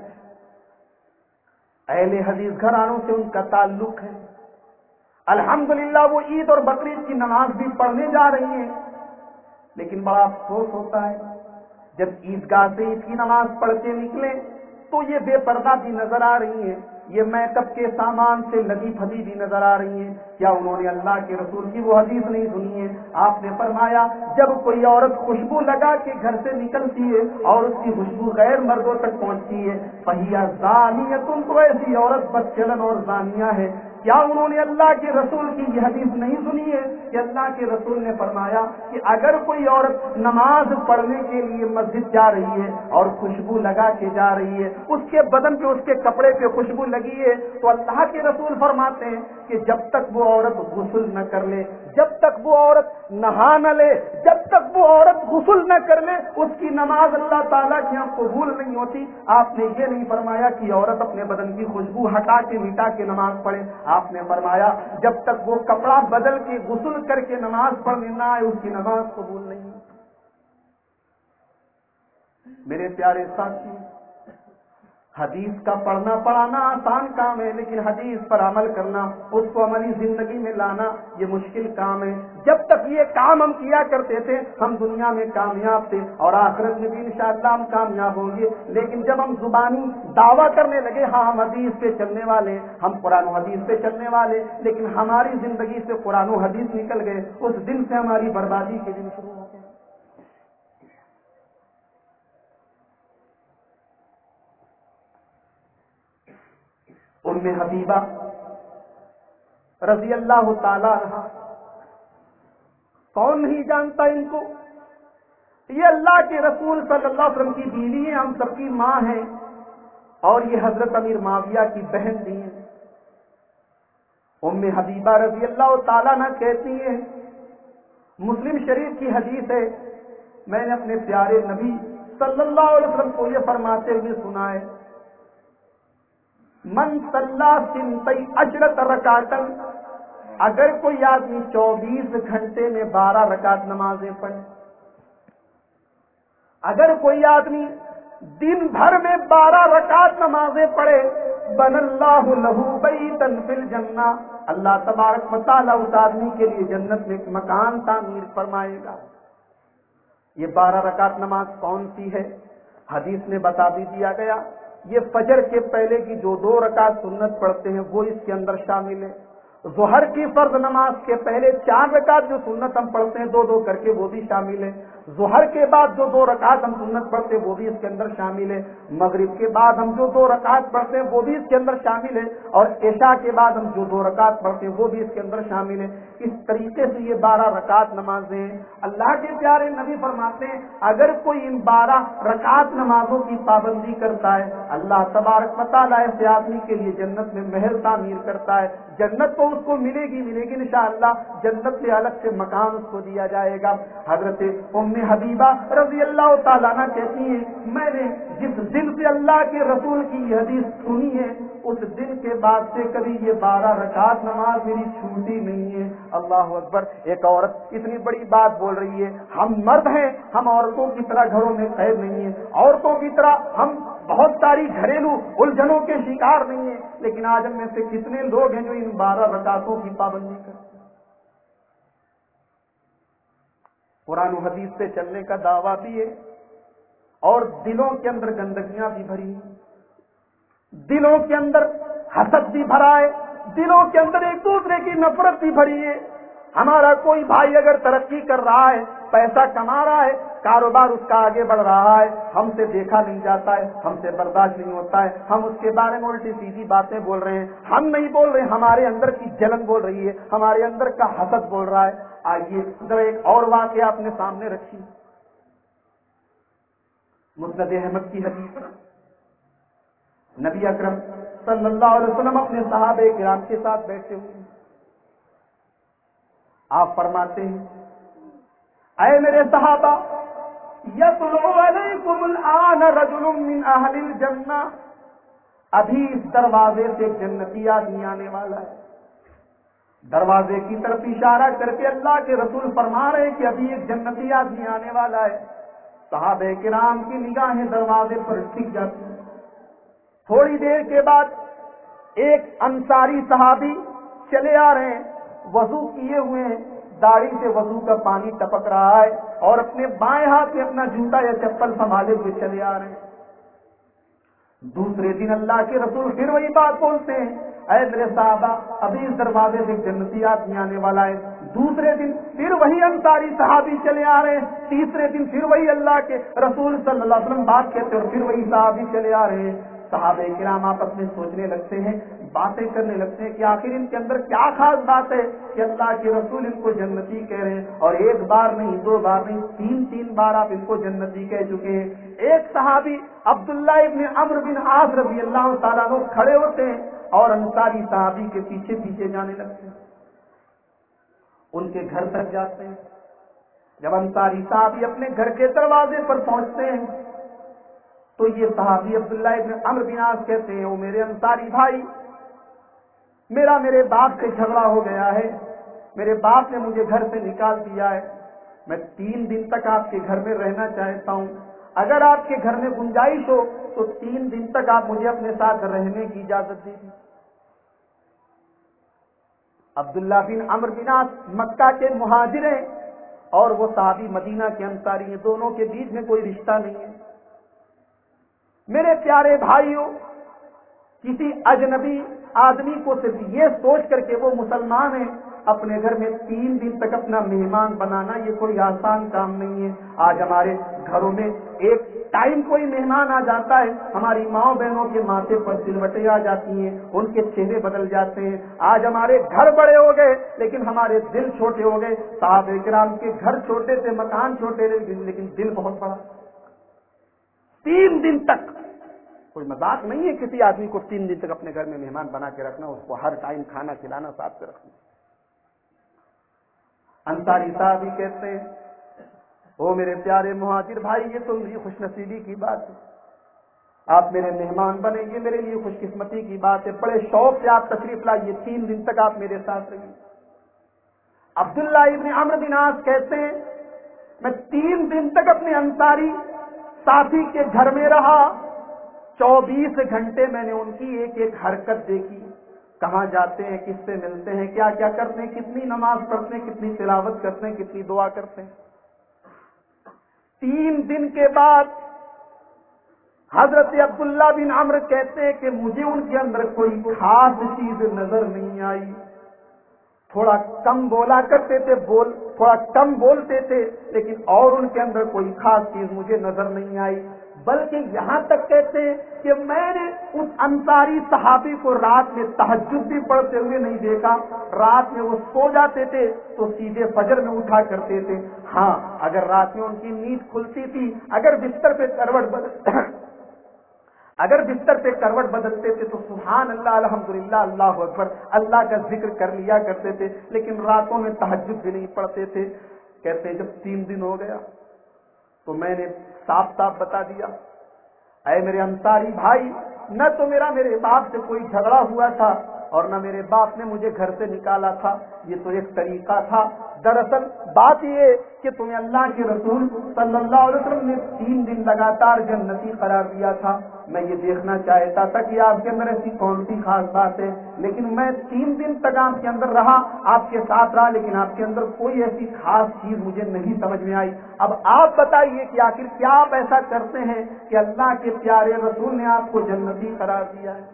اہل حدیث گھرانوں سے ان کا تعلق ہے، الحمدللہ وہ عید اور بقرعید کی نماز بھی پڑھنے جا رہی ہیں، لیکن بڑا افسوس ہوتا ہے جب عیدگاہ سے عید کی نماز پڑھ کے نکلیں تو یہ بے پردہ بھی نظر آ رہی ہیں، یہ میک اپ کے سامان سے لگی پھلی بھی نظر آ رہی ہیں۔ کیا انہوں نے اللہ کے رسول کی وہ حدیث نہیں سنی ہے؟ آپ نے فرمایا جب کوئی عورت خوشبو لگا کے گھر سے نکلتی ہے اور اس کی خوشبو غیر مردوں تک پہنچتی ہے، فہی زانیۃ، تو ایسی عورت بدچلن اور زانیہ ہے۔ کیا انہوں نے اللہ کے رسول کی یہ حدیث نہیں سنی ہے کہ اللہ کے رسول نے فرمایا کہ اگر کوئی عورت نماز پڑھنے کے لیے مسجد جا رہی ہے اور خوشبو لگا کے جا رہی ہے، اس کے بدن پہ، اس کے کپڑے پہ خوشبو لگی ہے، تو اللہ کے رسول فرماتے ہیں کہ جب تک وہ عورت غسل نہ کر لے، جب تک وہ عورت نہا نہ لے، جب تک وہ عورت غسل نہ کر لے، اس کی نماز اللہ تعالیٰ کے یہاں قبول نہیں ہوتی۔ آپ نے یہ نہیں فرمایا کہ عورت اپنے بدن کی خوشبو ہٹا کے مٹا کے نماز پڑھے، آپ نے فرمایا جب تک وہ کپڑا بدل کے غسل کر کے نماز پڑھنے نہ آئے، اس کی نماز قبول نہیں ہوتی۔ میرے پیارے ساتھی، حدیث کا پڑھنا پڑھانا آسان کام ہے، لیکن حدیث پر عمل کرنا، اس کو عملی زندگی میں لانا، یہ مشکل کام ہے۔ جب تک یہ کام ہم کیا کرتے تھے ہم دنیا میں کامیاب تھے اور آخرت میں بھی انشاءاللہ ہم کامیاب ہوں گے، لیکن جب ہم زبانی دعویٰ کرنے لگے ہاں ہم حدیث پہ چلنے والے، ہم قرآن و حدیث پہ چلنے والے، لیکن ہماری زندگی سے قرآن و حدیث نکل گئے، اس دن سے ہماری بربادی کے دن شروع ہو گئے۔ ام حبیبہ رضی اللہ تعالی عنہ، کون نہیں جانتا ان کو؟ یہ اللہ کے رسول صلی اللہ علیہ وسلم کی بیوی ہیں، ہم سب کی ماں ہیں، اور یہ حضرت امیر معاویہ کی بہن بھی ہیں۔ ام حبیبہ رضی اللہ تعالیٰ عنہ کہتی ہیں، مسلم شریف کی حدیث ہے، میں نے اپنے پیارے نبی صلی اللہ علیہ وسلم کو یہ فرماتے ہوئے سنا ہے، من صلی سنتی عشرۃ رکعۃ، اگر کوئی آدمی 24 گھنٹے میں 12 رکعت نمازیں پڑھے، اگر کوئی آدمی دن بھر میں 12 رکعت نمازیں پڑھے، بن اللہ لہ بیتا فی الجنہ، اللہ تبارک و تعالیٰ اس آدمی کے لیے جنت میں ایک مکان تعمیر فرمائے گا۔ یہ 12 رکعت نماز کون سی ہے؟ حدیث میں بتا بھی دیا گیا، یہ فجر کے پہلے کی جو 2 رکعت سنت پڑھتے ہیں وہ اس کے اندر شامل ہے، ظہر کی فرض نماز کے پہلے 4 رکعت جو سنت ہم پڑھتے ہیں 2 کر کے وہ بھی شامل ہے، ظہر کے بعد جو 2 رکعت ہم سنت پڑھتے ہیں وہ بھی اس کے اندر شامل ہے، مغرب کے بعد ہم جو 2 رکعت پڑھتے ہیں وہ بھی اس کے اندر شامل ہے، اور عشاء کے بعد ہم جو 2 رکعت پڑھتے ہیں وہ بھی اس کے اندر شامل ہے۔ اس طریقے سے یہ 12 رکعت نمازیں ہیں۔ اللہ کے پیارے نبی فرماتے ہیں اگر کوئی ان 12 رکعت نمازوں کی پابندی کرتا ہے، اللہ تبارک و تعالیٰ ایسے آدمی کے لیے جنت میں محل تعمیر کرتا ہے، جنت کو اس کو ملے گی انشاءاللہ، جنت سے الگ سے مکان اس کو دیا جائے گا۔ حضرت ام حبیبہ رضی اللہ تعالیٰ عنہ کہتی ہیں میں نے جس دن سے اللہ کے رسول کی یہ حدیث سنی ہے اس دن کے بعد سے کبھی یہ 12 رکعت نماز میری چھوٹی نہیں ہے۔ اللہ اکبر! ایک عورت اتنی بڑی بات بول رہی ہے، ہم مرد ہیں، ہم عورتوں کی طرح گھروں میں قید نہیں ہیں، عورتوں کی طرح ہم بہت ساری گھریلو الجھنوں کے شکار نہیں ہیں، لیکن آج ہم میں سے کتنے لوگ ہیں جو ان 12 رکعتوں کی پابندی کرتے ہیں؟ قرآن و حدیث سے چلنے کا دعویٰ بھی ہے اور دلوں کے اندر گندگیاں بھی بھری ہیں، دلوں کے اندر حسد بھی بھرا ہے، دلوں کے اندر ایک دوسرے کی نفرت بھی بھری ہے۔ ہمارا کوئی بھائی اگر ترقی کر رہا ہے، پیسہ کما رہا ہے، کاروبار اس کا آگے بڑھ رہا ہے، ہم سے دیکھا نہیں جاتا ہے، ہم سے برداشت نہیں ہوتا ہے، ہم اس کے بارے میں الٹی سیدھی باتیں بول رہے ہیں۔ ہم نہیں بول رہے، ہمارے اندر کی جلن بول رہی ہے، ہمارے اندر کا حسد بول رہا ہے۔ آئیے ذرا ایک اور واقعہ اپنے سامنے رکھیے، مسند احمد کی حدیث، نبی اکرم صلی اللہ علیہ وسلم اپنے صحابہ کرام کے ساتھ بیٹھے ہوئے ہیں، آپ فرماتے ہیں اے میرے صحابہ، یطلع علیکم الآن رجل من اہل الجنہ، ابھی اس دروازے سے جنتی آدمی آنے والا ہے۔ دروازے کی طرف اشارہ کر کے اللہ کے رسول فرما رہے ہیں کہ ابھی ایک جنتی آدمی آنے والا ہے۔ صحابہ کرام کی نگاہیں دروازے پر ٹک جاتی ہیں۔ تھوڑی دیر کے بعد ایک انصاری صحابی چلے آ رہے ہیں، وضو کیے ہوئے ہیں، داڑھی سے وضو کا پانی ٹپک رہا ہے اور اپنے بائیں ہاتھ میں اپنا جوتا یا چپل سنبھالے ہوئے چلے آ رہے ہیں۔ دوسرے دن اللہ کے رسول پھر وہی بات بولتے ہیں، اے میرے صحابہ، ابھی اس دروازے سے جنتی آدمی آنے والا ہے۔ دوسرے دن پھر وہی انصاری صحابی چلے آ رہے ہیں، تیسرے دن پھر وہی اللہ کے رسول صلی اللہ علیہ وسلم بات کہتے ہیں اور پھر وہی صحابی چلے آ رہے ہیں۔ صحابہ کرام آپس میں سوچنے لگتے ہیں، باتیں کرنے لگتے ہیں کہ آخر ان کے اندر کیا خاص بات ہے کہ اللہ کے رسول ان کو جنتی کہہ رہے ہیں، اور ایک بار نہیں، 2 بار نہیں، 3 بار آپ ان کو جنتی کہہ چکے ہیں۔ ایک صحابی عبداللہ ابن عمرو بن عاص رضی اللہ تعالیٰ عنہ کھڑے ہوتے ہیں اور انصاری صحابی کے پیچھے پیچھے جانے لگتے ہیں، ان کے گھر تک جاتے ہیں۔ جب انصاری صحابی اپنے گھر کے دروازے پر پہنچتے ہیں تو یہ صحابی عبداللہ ابن عمرو بن عاص کہتے ہیں، او میرے انصاری بھائی، میرے باپ سے جھگڑا ہو گیا ہے، میرے باپ نے مجھے گھر سے نکال دیا ہے، میں 3 دن تک آپ کے گھر میں رہنا چاہتا ہوں، اگر آپ کے گھر میں گنجائش ہو تو 3 دن تک آپ مجھے اپنے ساتھ رہنے کی اجازت دیجیے۔ عبداللہ بن عمرو بن عاص مکہ کے مہاجر ہیں اور وہ صحابی مدینہ کے انصاری ہیں، دونوں کے بیچ میں کوئی رشتہ نہیں ہے۔ میرے پیارے بھائیوں، کسی اجنبی آدمی کو صرف یہ سوچ کر کے وہ مسلمان ہیں، اپنے گھر میں 3 دن تک اپنا مہمان بنانا یہ کوئی آسان کام نہیں ہے۔ آج ہمارے گھروں میں ایک ٹائم کوئی مہمان آ جاتا ہے، ہماری ماؤں بہنوں کے ماتھے پر سلوٹیں آ جاتی ہیں، ان کے چہرے بدل جاتے ہیں۔ آج ہمارے گھر بڑے ہو گئے لیکن ہمارے دل چھوٹے ہو گئے۔ صحابہ کرام کے گھر چھوٹے تھے، مکان چھوٹے لیکن دل بہت بڑا۔ 3 دن تک، کوئی مذاق نہیں ہے کسی آدمی کو 3 دن تک اپنے گھر میں مہمان بنا کے رکھنا، اس کو ہر ٹائم کھانا کھلانا، ساتھ سے رکھنا۔ انصاری صاحب کہتے ہیں، او میرے پیارے مہاجر بھائی، یہ تو میری خوش نصیبی کی بات ہے، آپ میرے مہمان بنیں گے، میرے لیے خوش قسمتی کی بات ہے، بڑے شوق سے آپ تشریف لائیے، 3 دن تک آپ میرے ساتھ رہیے۔ عبداللہ ابن عمرو بن عاص کہتے ہیں، میں 3 دن تک اپنے انصاری ساتھی کے گھر میں رہا، 24 گھنٹے میں نے ان کی ایک ایک حرکت دیکھی، کہاں جاتے ہیں، کس سے ملتے ہیں، کیا کیا کرتے ہیں، کتنی نماز پڑھتے ہیں، کتنی تلاوت کرتے ہیں، کتنی دعا کرتے ہیں۔ 3 دن کے بعد حضرت عبداللہ بن عمرو کہتے ہیں کہ مجھے ان کے اندر کوئی خاص چیز نظر نہیں آئی، تھوڑا کم بولا کرتے تھے، تھوڑا کم بولتے تھے، لیکن اور ان کے اندر کوئی خاص چیز مجھے نظر نہیں آئی، بلکہ یہاں تک کہتے ہیں کہ میں نے اس انصاری صحابی کو رات میں تہجد بھی پڑھتے ہوئے نہیں دیکھا، رات میں وہ سو جاتے تھے تو سیدھے فجر میں اٹھا کرتے تھے۔ ہاں، اگر رات میں ان کی نیند کھلتی تھی، اگر بستر پہ اگر بستر پہ کروٹ بدلتے تھے تو سبحان اللہ الحمدللہ اللہ اکبر اللہ کا ذکر کر لیا کرتے تھے، لیکن راتوں میں تہجد بھی نہیں پڑھتے تھے۔ کہتے جب 3 دن ہو گیا تو میں نے صاف صاف بتا دیا، اے میرے انصاری بھائی، نہ تو میرے باپ سے کوئی جھگڑا ہوا تھا اور نہ میرے باپ نے مجھے گھر سے نکالا تھا، یہ تو ایک طریقہ تھا۔ دراصل بات یہ کہ تمہیں اللہ کے رسول صلی اللہ علیہ وسلم نے 3 دن لگاتار جنتی قرار دیا تھا۔ میں یہ دیکھنا چاہتا تھا کہ آپ کے اندر ایسی کون سی خاص بات ہے، لیکن میں 3 دن تک آپ کے اندر رہا، آپ کے ساتھ رہا، لیکن آپ کے اندر کوئی ایسی خاص چیز مجھے نہیں سمجھ میں آئی۔ اب آپ بتائیے کہ آخر کیا آپ ایسا کرتے ہیں کہ اللہ کے پیارے رسول نے آپ کو جنتی قرار دیا ہے؟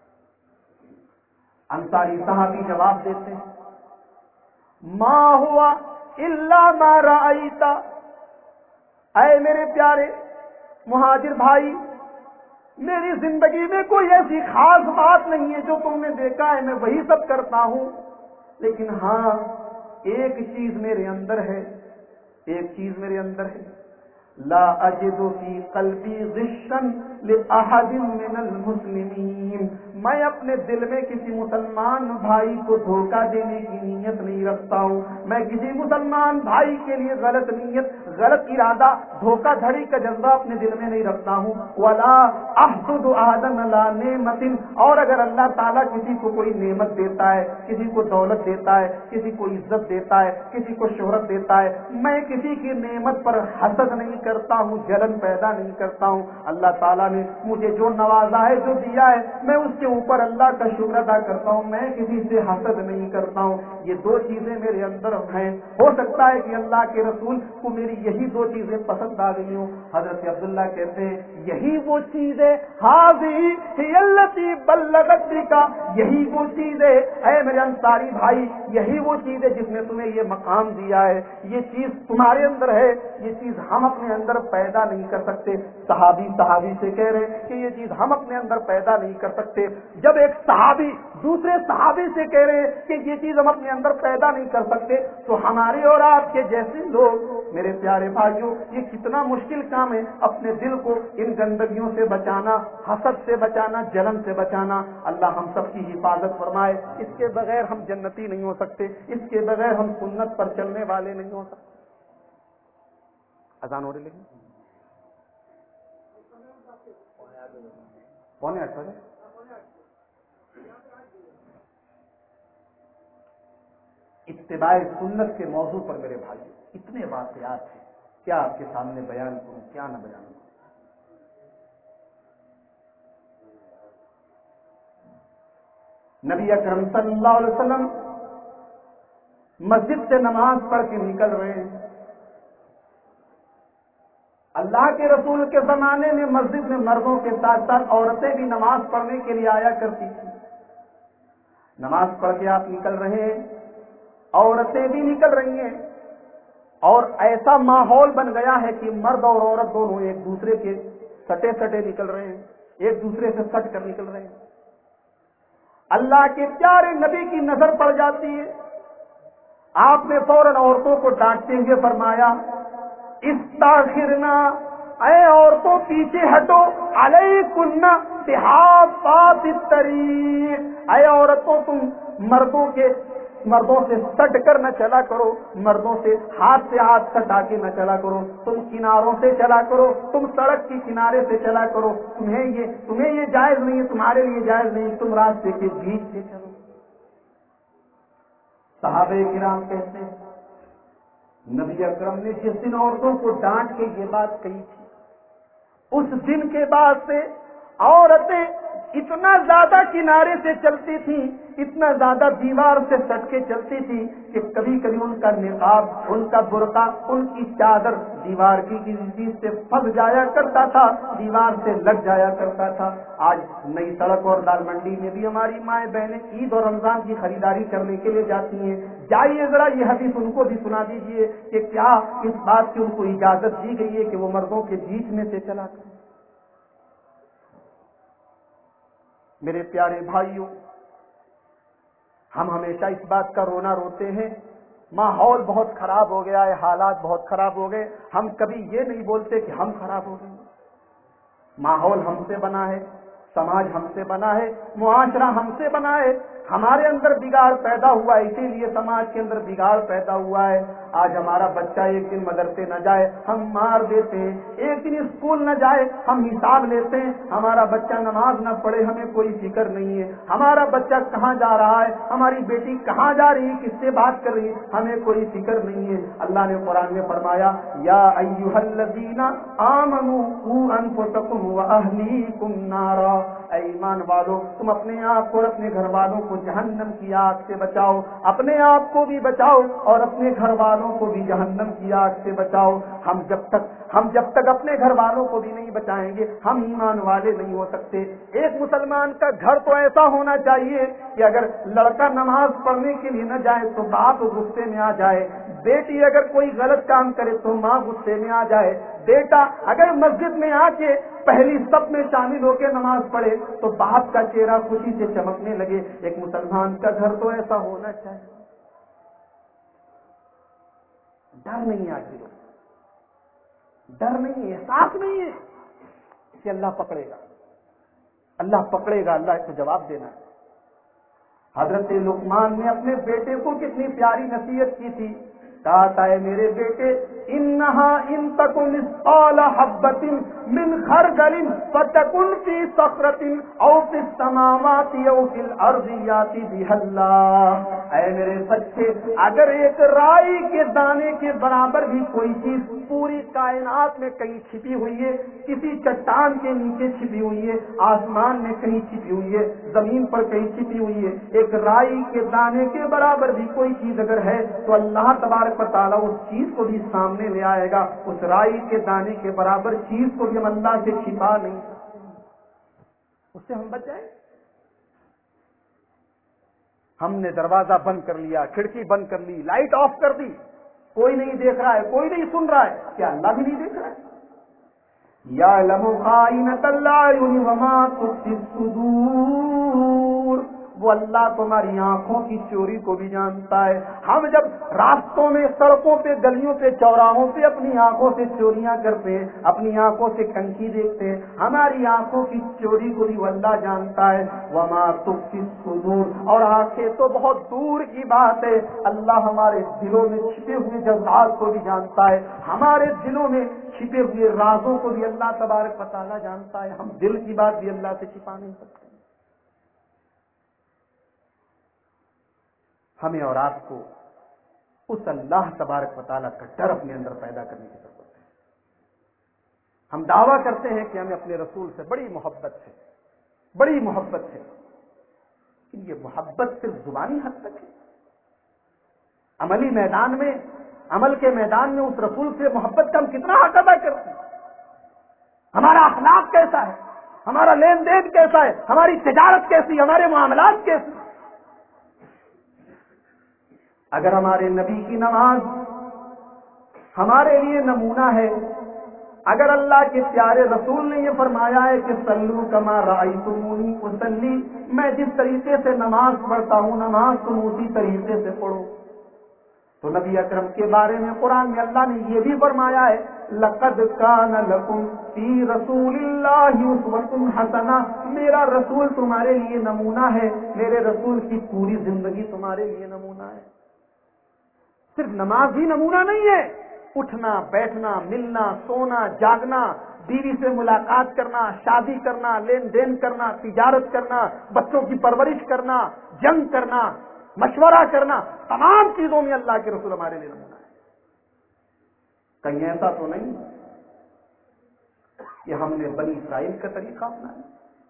انصاری صحابی جواب دیتے ہیں، ما ہوا الا ما رأیت، اے میرے پیارے مہاجر بھائی، میری زندگی میں کوئی ایسی خاص بات نہیں ہے جو تم نے دیکھا ہے، میں وہی سب کرتا ہوں، لیکن ہاں ایک چیز میرے اندر ہے، ایک چیز میرے اندر ہے، لا اجد فی قلبی غشا لاحد من المسلمین، میں اپنے دل میں کسی مسلمان بھائی کو دھوکہ دینے کی نیت نہیں رکھتا ہوں، میں کسی مسلمان بھائی کے لیے غلط نیت، غلط ارادہ، دھوکہ دھڑی کا جذبہ اپنے دل میں نہیں رکھتا ہوں، ولا احسد احدا علی نعمت، اور اگر اللہ تعالیٰ کسی کو کوئی نعمت دیتا ہے، کسی کو دولت دیتا ہے، کسی کو عزت دیتا ہے، کسی کو شہرت دیتا ہے، میں کسی کی نعمت پر حسد نہیں کرتا ہوں، جلن پیدا نہیں کرتا ہوں۔ اللہ تعالیٰ نے مجھے جو نوازا ہے، جو دیا ہے، میں اس کے اوپر اللہ کا شکر ادا کرتا ہوں، میں کسی سے حسد نہیں کرتا ہوں۔ یہ 2 چیزیں میرے اندر ہیں، ہو سکتا ہے کہ اللہ کے رسول کو میری یہی 2 چیزیں پسند آ گئی ہوں۔ حضرت عبداللہ کہتے ہیں یہی وہ چیز ہے، ہاذی ہی التی بلغت بک، یہی وہ چیز ہے اے میرے انصاری بھائی، یہی وہ چیز ہے جس نے تمہیں یہ مقام دیا ہے، یہ چیز تمہارے اندر ہے، یہ چیز ہم اپنے اندر پیدا نہیں کر سکتے۔ صحابی سے کہہ رہے ہیں کہ یہ چیز ہم اپنے اندر پیدا نہیں کر سکتے۔ جب ایک صحابی دوسرے صحابی سے کہہ رہے ہیں کہ یہ چیز ہم اپنے اندر پیدا نہیں کر سکتے، تو ہمارے اور آپ کے جیسے لوگ، میرے پیارے بھائیوں، یہ کتنا مشکل کام ہے اپنے دل کو ان گندگیوں سے بچانا، حسد سے بچانا، جلن سے بچانا۔ اللہ ہم سب کی حفاظت فرمائے۔ اس کے بغیر ہم جنتی نہیں ہو سکتے، اس کے بغیر ہم سنت پر چلنے والے نہیں ہو سکتے۔ اذان ہو رہی لیکن 7:45 بجے اتباع سنت کے موضوع پر میرے بھائی اتنے واقعات ہیں، کیا آپ کے سامنے بیان کروں، کیا نہ بیان کروں۔ نبی اکرم صلی اللہ علیہ وسلم مسجد سے نماز پڑھ کے نکل رہے ہیں۔ اللہ کے رسول کے زمانے میں مسجد میں مردوں کے ساتھ ساتھ عورتیں بھی نماز پڑھنے کے لیے آیا کرتی تھی۔ نماز پڑھ کے آپ نکل رہے ہیں، عورتیں بھی نکل رہی ہیں، اور ایسا ماحول بن گیا ہے کہ مرد اور عورت دونوں ایک دوسرے کے سٹے سٹے نکل رہے ہیں، ایک دوسرے سے سٹ کر نکل رہے ہیں۔ اللہ کے پیارے نبی کی نظر پڑ جاتی ہے، آپ نے فوراً عورتوں کو ڈانٹتے ہوئے فرمایا، استاخرنا، اے عورتوں پیچھے ہٹو، علیکن بحافات الطریق، اے عورتوں تم مردوں سے سٹ کر نہ چلا کرو، مردوں سے ہاتھ سٹا کے نہ چلا کرو، تم کناروں سے چلا کرو، تم سڑک کے کنارے سے چلا کرو، تمہیں یہ جائز نہیں، تمہارے لیے جائز نہیں، تم راستے کے بیچ سے چلو۔ صحابہ کرام کہتے ہیں نبی اکرم نے جس دن عورتوں کو ڈانٹ کے یہ بات کہی تھی، اس دن کے بعد سے عورتیں اتنا زیادہ کنارے سے چلتی تھیں، اتنا زیادہ دیوار سے سٹ کے چلتی تھی کہ کبھی کبھی ان کا نقاب، ان کا برقع، ان کی چادر دیوار کی کسی چیز سے پھنس جایا کرتا تھا، دیوار سے لگ جایا کرتا تھا۔ آج نئی سڑک اور لال منڈی میں بھی ہماری مائیں بہنیں عید اور رمضان کی خریداری کرنے کے لیے جاتی ہیں، جائیے ذرا یہ حدیث ان کو بھی سنا دیجئے کہ کیا اس بات کی ان کو اجازت دی گئی ہے کہ وہ مردوں کے بیچ میں سے چلا کریں۔ میرے پیارے بھائیوں، ہم ہمیشہ اس بات کا رونا روتے ہیں، ماحول بہت خراب ہو گیا ہے، حالات بہت خراب ہو گئے، ہم کبھی یہ نہیں بولتے کہ ہم خراب ہو گئے۔ ماحول ہم سے بنا ہے، سماج ہم سے بنا ہے، معاشرہ ہم سے بنا ہے، ہمارے اندر بگاڑ پیدا ہوا ہے، اسی لیے سماج کے اندر بگاڑ پیدا ہوا ہے۔ آج ہمارا بچہ ایک دن مدرسے نہ جائے ہم مار دیتے ہیں، ایک دن اسکول نہ جائے ہم حساب لیتے ہیں، ہمارا بچہ نماز نہ پڑھے ہمیں کوئی فکر نہیں ہے، ہمارا بچہ کہاں جا رہا ہے، ہماری بیٹی کہاں جا رہی ہے، کس سے بات کر رہی ہے، ہمیں کوئی فکر نہیں ہے۔ اللہ نے قرآن میں فرمایا یا ایھا الذین آمنوا قوا انفسکم واہلیکم نارا، اے ایمان والو تم اپنے آپ کو اور اپنے گھر والوں کو جہنم کی آگ سے بچاؤ، اپنے آپ کو بھی بچاؤ اور اپنے گھر والوں کو بھی جہنم کی آگ سے بچاؤ۔ ہم جب تک اپنے گھر والوں کو بھی نہیں بچائیں گے ہم ایمان والے نہیں ہو سکتے۔ ایک مسلمان کا گھر تو ایسا ہونا چاہیے کہ اگر لڑکا نماز پڑھنے کے لیے نہ جائے تو باپ غصے میں آ جائے، بیٹی اگر کوئی غلط کام کرے تو ماں غصے میں آ جائے، بیٹا اگر مسجد میں آ کے پہلی صف میں شامل ہو کے نماز پڑھے تو باپ کا چہرہ خوشی سے چمکنے لگے۔ ایک مسلمان کا گھر تو ایسا ہونا چاہیے۔ ڈر نہیں ہے، آج ڈر نہیں ہے، احساس نہیں ہے کہ اللہ پکڑے گا، اللہ پکڑے گا، اللہ کو جواب دینا ہے۔ حضرت لقمان نے اپنے بیٹے کو کتنی پیاری نصیحت کی تھی، کہا تھا اے میرے بیٹے انہا ان تکن مثقال حبۃ من خردل فتکن فی صخرۃ او فی السماوات او فی الارض یاتی بها اللہ، اے میرے بچے اگر ایک رائی کے دانے کے برابر بھی کوئی چیز پوری کائنات میں کہیں چھپی ہوئی ہے، کسی چٹان کے نیچے چھپی ہوئی ہے، آسمان میں کہیں چھپی ہوئی ہے، زمین پر کہیں چھپی ہوئی ہے، ایک رائی کے دانے کے برابر بھی کوئی چیز اگر ہے تو اللہ تبارک و تعالیٰ اس چیز کو بھی سامنے لے آئے گا۔ اس رائی کے دانے کے برابر چیز کو بھی ہم اللہ سے چھپا نہیں سکتے، اس سے ہم بچ جائیں۔ ہم نے دروازہ بند کر لیا، کھڑکی بند کر لی، لائٹ آف کر دی، کوئی نہیں دیکھ رہا ہے، کوئی نہیں سن رہا ہے، کیا اللہ بھی نہیں دیکھ رہا ہے؟ یعلم خائنۃ الاعین وما تخفی الصدور، وہ اللہ تمہاری آنکھوں کی چوری کو بھی جانتا ہے۔ ہم جب راستوں میں، سڑکوں پہ، گلیوں پہ، چوراہوں پہ اپنی آنکھوں سے چوریاں کرتے ہیں، اپنی آنکھوں سے کنکھی دیکھتے ہیں، ہماری آنکھوں کی چوری کو بھی وہ اللہ جانتا ہے۔ وما تخفی الصدور، اور آنکھیں تو بہت دور کی بات ہے، اللہ ہمارے دلوں میں چھپے ہوئے جذبات کو بھی جانتا ہے، ہمارے دلوں میں چھپے ہوئے رازوں کو بھی اللہ تبارک و تعالیٰ جانتا ہے۔ ہم دل کی بات بھی اللہ سے چھپا نہیں سکتے۔ ہمیں اور آپ کو اس اللہ تبارک و تعالیٰ کا ڈر اپنے اندر پیدا کرنے کی ضرورت ہے۔ ہم دعویٰ کرتے ہیں کہ ہمیں اپنے رسول سے بڑی محبت ہے، بڑی محبت ہے، لیکن یہ محبت صرف زبانی حد تک ہے۔ عملی میدان میں، عمل کے میدان میں اس رسول سے محبت کا ہم کتنا حق ادا کرتے ہیں؟ ہمارا اخلاق کیسا ہے، ہمارا لین دین کیسا ہے، ہماری تجارت کیسی، ہمارے معاملات کیسے؟ اگر ہمارے نبی کی نماز ہمارے لیے نمونہ ہے، اگر اللہ کے پیارے رسول نے یہ فرمایا ہے کہ صلو کما رأیتمونی اصلی، میں جس طریقے سے نماز پڑھتا ہوں نماز تم اسی طریقے سے پڑھو، تو نبی اکرم کے بارے میں قرآن میں اللہ نے یہ بھی فرمایا ہے لقد کان لکم فی رسول اللہ اسوۃ حسنہ، میرا رسول تمہارے لیے نمونہ ہے، میرے رسول کی پوری زندگی تمہارے لیے نمونہ ہے۔ صرف نماز ہی نمونہ نہیں ہے، اٹھنا، بیٹھنا، ملنا، سونا، جاگنا، بیوی سے ملاقات کرنا، شادی کرنا، لین دین کرنا، تجارت کرنا، بچوں کی پرورش کرنا، جنگ کرنا، مشورہ کرنا، تمام چیزوں میں اللہ کے رسول ہمارے لیے نمونہ ہے۔ کہیں ایسا تو نہیں کہ ہم نے بنی اسرائیل کا طریقہ اپنایا؟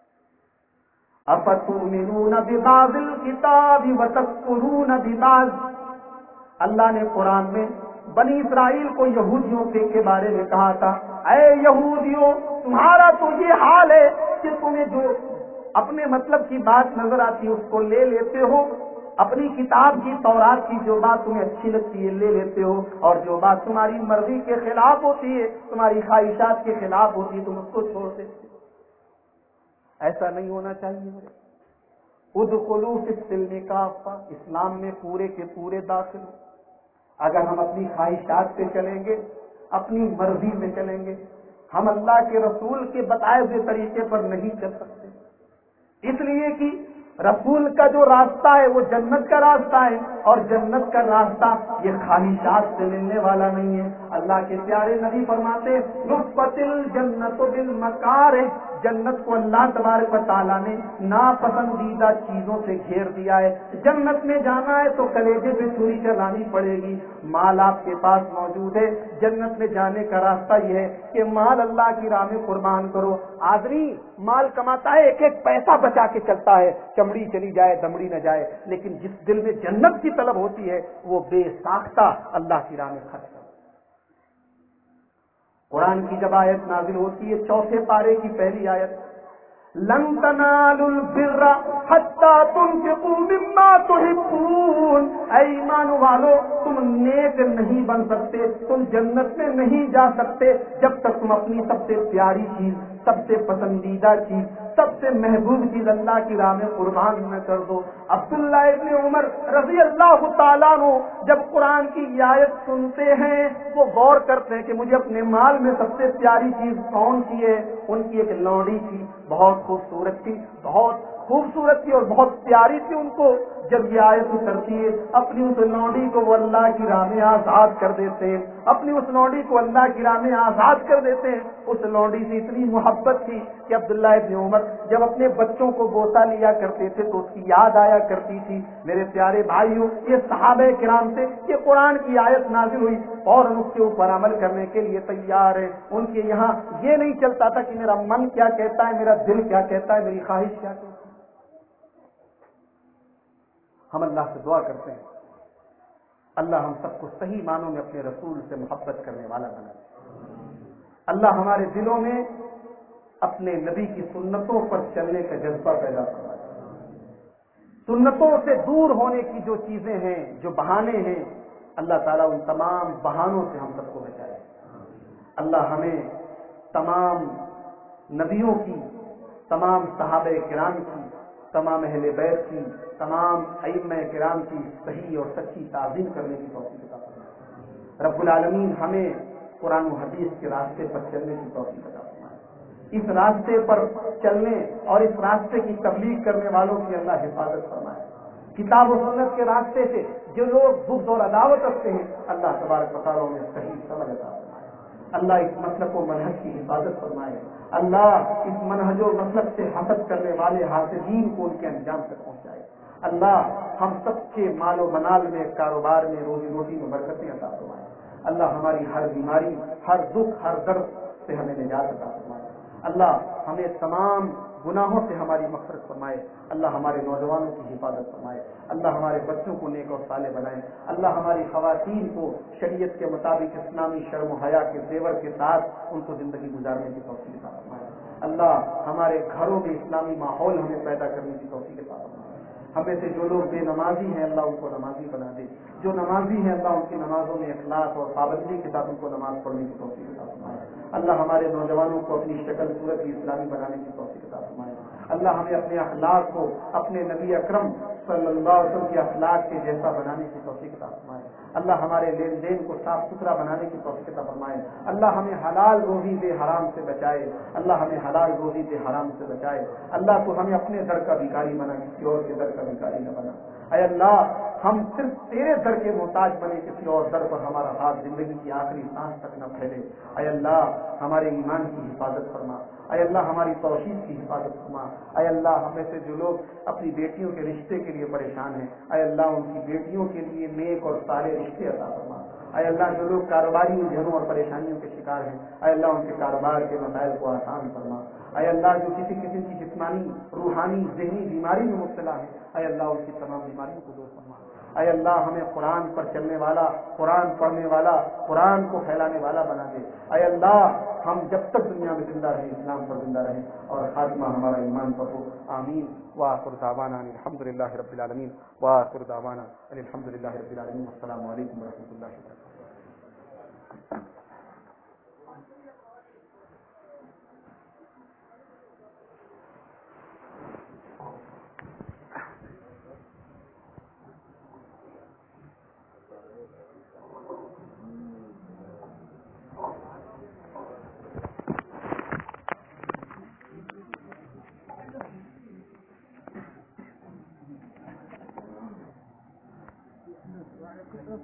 افتؤمنون ببعض الکتاب وتکفرون ببعض، اللہ نے قرآن میں بنی اسرائیل کو یہودیوں کے بارے میں کہا تھا اے یہودیوں تمہارا تو یہ حال ہے کہ تمہیں جو اپنے مطلب کی بات نظر آتی ہے اس کو لے لیتے ہو، اپنی کتاب کی تورات کی جو بات تمہیں اچھی لگتی ہے لے لیتے ہو، اور جو بات تمہاری مرضی کے خلاف ہوتی ہے، تمہاری خواہشات کے خلاف ہوتی ہے، تم اس کو چھوڑ دیتے ہو۔ ایسا نہیں ہونا چاہیے۔ ادخلوا فی السلم کافہ، اسلام میں پورے کے پورے داخل ہو۔ اگر ہم اپنی خواہشات پہ چلیں گے، اپنی مرضی میں چلیں گے، ہم اللہ کے رسول کے بتائے ہوئے طریقے پر نہیں چل سکتے، اس لیے کہ رسول کا جو راستہ ہے وہ جنت کا راستہ ہے، اور جنت کا راستہ یہ خواہشات سے ملنے والا نہیں ہے۔ اللہ کے پیارے نبی فرماتے نُفَّتِ الْجَنَّةُ بِالْمَكَارِهِ، جنت کو اللہ تبارک و تعالیٰ نے ناپسندیدہ چیزوں سے گھیر دیا ہے۔ جنت میں جانا ہے تو کلیجے پہ چھری چلانی پڑے گی۔ مال آپ کے پاس موجود ہے، جنت میں جانے کا راستہ یہ ہے کہ مال اللہ کی راہ میں قربان کرو۔ آدمی مال کماتا ہے، ایک ایک پیسہ بچا کے چلتا ہے، چمڑی چلی جائے دمڑی نہ جائے، لیکن جس دل میں جنت کی طلب ہوتی ہے وہ بے ساختہ اللہ کی راہ میں خرچ کرتا ہے۔ قرآن کی جب آیت نازل ہوتی ہے 4 پارے کی پہلی آیت، لن تنالوا البر حتى تنفقوا مما تحبون، اے ایمان والو تم نیک نہیں بن سکتے، تم جنت میں نہیں جا سکتے جب تک تم اپنی سب سے پیاری چیز، سب سے پسندیدہ چیز، سب سے محبوب چیز اللہ کی راہ میں قربان نہ کر دو۔ عبداللہ ابن عمر رضی اللہ تعالیٰ عنہ جب قرآن کی یہ آیت سنتے ہیں وہ غور کرتے ہیں کہ مجھے اپنے مال میں سب سے پیاری چیز کون سی ہے؟ ان کی ایک لونڈی تھی، بہت خوبصورت تھی، بہت خوبصورت تھی اور بہت پیاری تھی۔ ان کو جب یہ آیت اترتی ہے اپنی اس لونڈی کو وہ اللہ کی راہ میں آزاد کر دیتے ہیں، اپنی اس لونڈی کو اللہ کی راہ میں آزاد کر دیتے ہیں۔ اس لونڈی سے اتنی محبت تھی کہ عبداللہ ابن عمر جب اپنے بچوں کو بوسہ لیا کرتے تھے تو اس کی یاد آیا کرتی تھی۔ میرے پیارے بھائیوں، یہ صحابہ کرام سے یہ قرآن کی آیت نازل ہوئی فوراً اس کے اوپر عمل کرنے کے لیے تیار ہے۔ ان کے یہاں یہ نہیں چلتا تھا کہ میرا من کیا کہتا ہے، میرا دل کیا کہتا ہے، میری خواہش کیا کہتا ہے۔ ہم اللہ سے دعا کرتے ہیں اللہ ہم سب کو صحیح معنوں میں اپنے رسول سے محبت کرنے والا بنا دے۔ اللہ ہمارے دلوں میں اپنے نبی کی سنتوں پر چلنے کا جذبہ پیدا کرنا ہے۔ سنتوں سے دور ہونے کی جو چیزیں ہیں، جو بہانے ہیں، اللہ تعالیٰ ان تمام بہانوں سے ہم سب کو بچائے۔ اللہ ہمیں تمام نبیوں کی، تمام صحابہ کرام کی، تمام اہل بیت کی، تمام ائمہ کرام کی صحیح اور سچی تعظیم کرنے کی توفیق عطا فرمائے۔ رب العالمین ہمیں قرآن و حدیث کے راستے پر چلنے کی توفیق عطا فرمائے۔ اس راستے پر چلنے اور اس راستے کی تبلیغ کرنے والوں کی اللہ حفاظت فرمائے۔ کتاب و سنت کے راستے سے جو لوگ بغض اور عداوت رکھتے ہیں اللہ تبارک و تعالیٰ میں صحیح سمجھ عطا فرمائے۔ اللہ اس مسلک و منہج کی حفاظت فرمائے۔ اللہ اس منہج و مسلک سے حسد کرنے والے حاسدین کو ان کے انجام تک پہنچائے۔ اللہ ہم سب کے مال و منال میں، کاروبار میں، روزی روٹی میں برکتیں عطا فرمائے۔ اللہ ہماری ہر بیماری، ہر دکھ، ہر درد سے ہمیں نجات عطا فرمائے۔ اللہ ہمیں تمام گناہوں سے ہماری مغفرت فرمائے۔ اللہ ہمارے نوجوانوں کی حفاظت فرمائے۔ اللہ ہمارے بچوں کو نیک اور صالح بنائے۔ اللہ ہماری خواتین کو شریعت کے مطابق اسلامی شرم و حیا کے زیور کے ساتھ ان کو زندگی گزارنے کی توفیق عطا فرمائے۔ اللہ ہمارے گھروں میں اسلامی ماحول ہمیں پیدا کرنے کی توفیق عطا فرمائے۔ ہمیں سے جو لوگ بے نمازی ہیں اللہ ان کو نمازی بنا دے، جو نمازی ہیں اللہ ان کی نمازوں میں اخلاص اور پابندی کے ساتھ ان کو نماز پڑھنے کی توفیق عطا فرمائے۔ اللہ ہمارے نوجوانوں کو اپنی شکل صورت کی اسلامی بنانے کی توفیق عطا فرمائے۔ اللہ ہمیں اپنے اخلاق کو اپنے نبی اکرم صلی اللہ علیہ وسلم کے اخلاق کے جیسا بنانے کی توفیق عطا فرمائے۔ اللہ ہمارے لین دین کو صاف ستھرا بنانے کی توفیق عطا فرمائے۔ اللہ ہمیں حلال روزی دے حرام سے بچائے۔ اللہ ہمیں حلال روزی دے حرام سے بچائے۔ اللہ تو ہمیں اپنے در کا بھکاری بنا، کسی اور کے در کا بھکاری نہ بنا۔ اے اللہ ہم صرف تیرے در کے محتاج بنے، کسی اور در پر ہمارا ہاتھ زندگی کی آخری سانس تک نہ پھیلے۔ اے اللہ ہمارے ایمان کی حفاظت فرما۔ اے اللہ ہماری توحید کی حفاظت فرما۔ اے اللہ ہمیں سے جو لوگ اپنی بیٹیوں کے رشتے کے لیے پریشان ہیں اے اللہ ان کی بیٹیوں کے لیے نیک اور صالح رشتے عطا فرما۔ اے اللہ جو لوگ کاروباری الجھنوں اور پریشانیوں کے شکار ہیں اے اللہ ان کے کاروبار کے مسائل کو آسان فرما۔ اے اللہ جو کسی قسم کی جسمانی، روحانی، ذہنی بیماری میں مبتلا ہے اے اللہ ان کی تمام بیماریوں کو دور فرما۔ اے اللہ ہمیں قرآن پر چلنے والا، قرآن پڑھنے والا، قرآن کو پھیلانے والا بنا دے۔ اے اللہ ہم جب تک دنیا میں زندہ رہیں اسلام پر زندہ رہیں اور خاتمہ ہمارا ایمان پر ہو۔ آمین۔ وآخر دعوانا الحمد للہ رب العالمین۔ وآخر دعوانا الحمد للہ رب العالمین۔ السلام علیکم ورحمۃ اللہ وبرکاتہ۔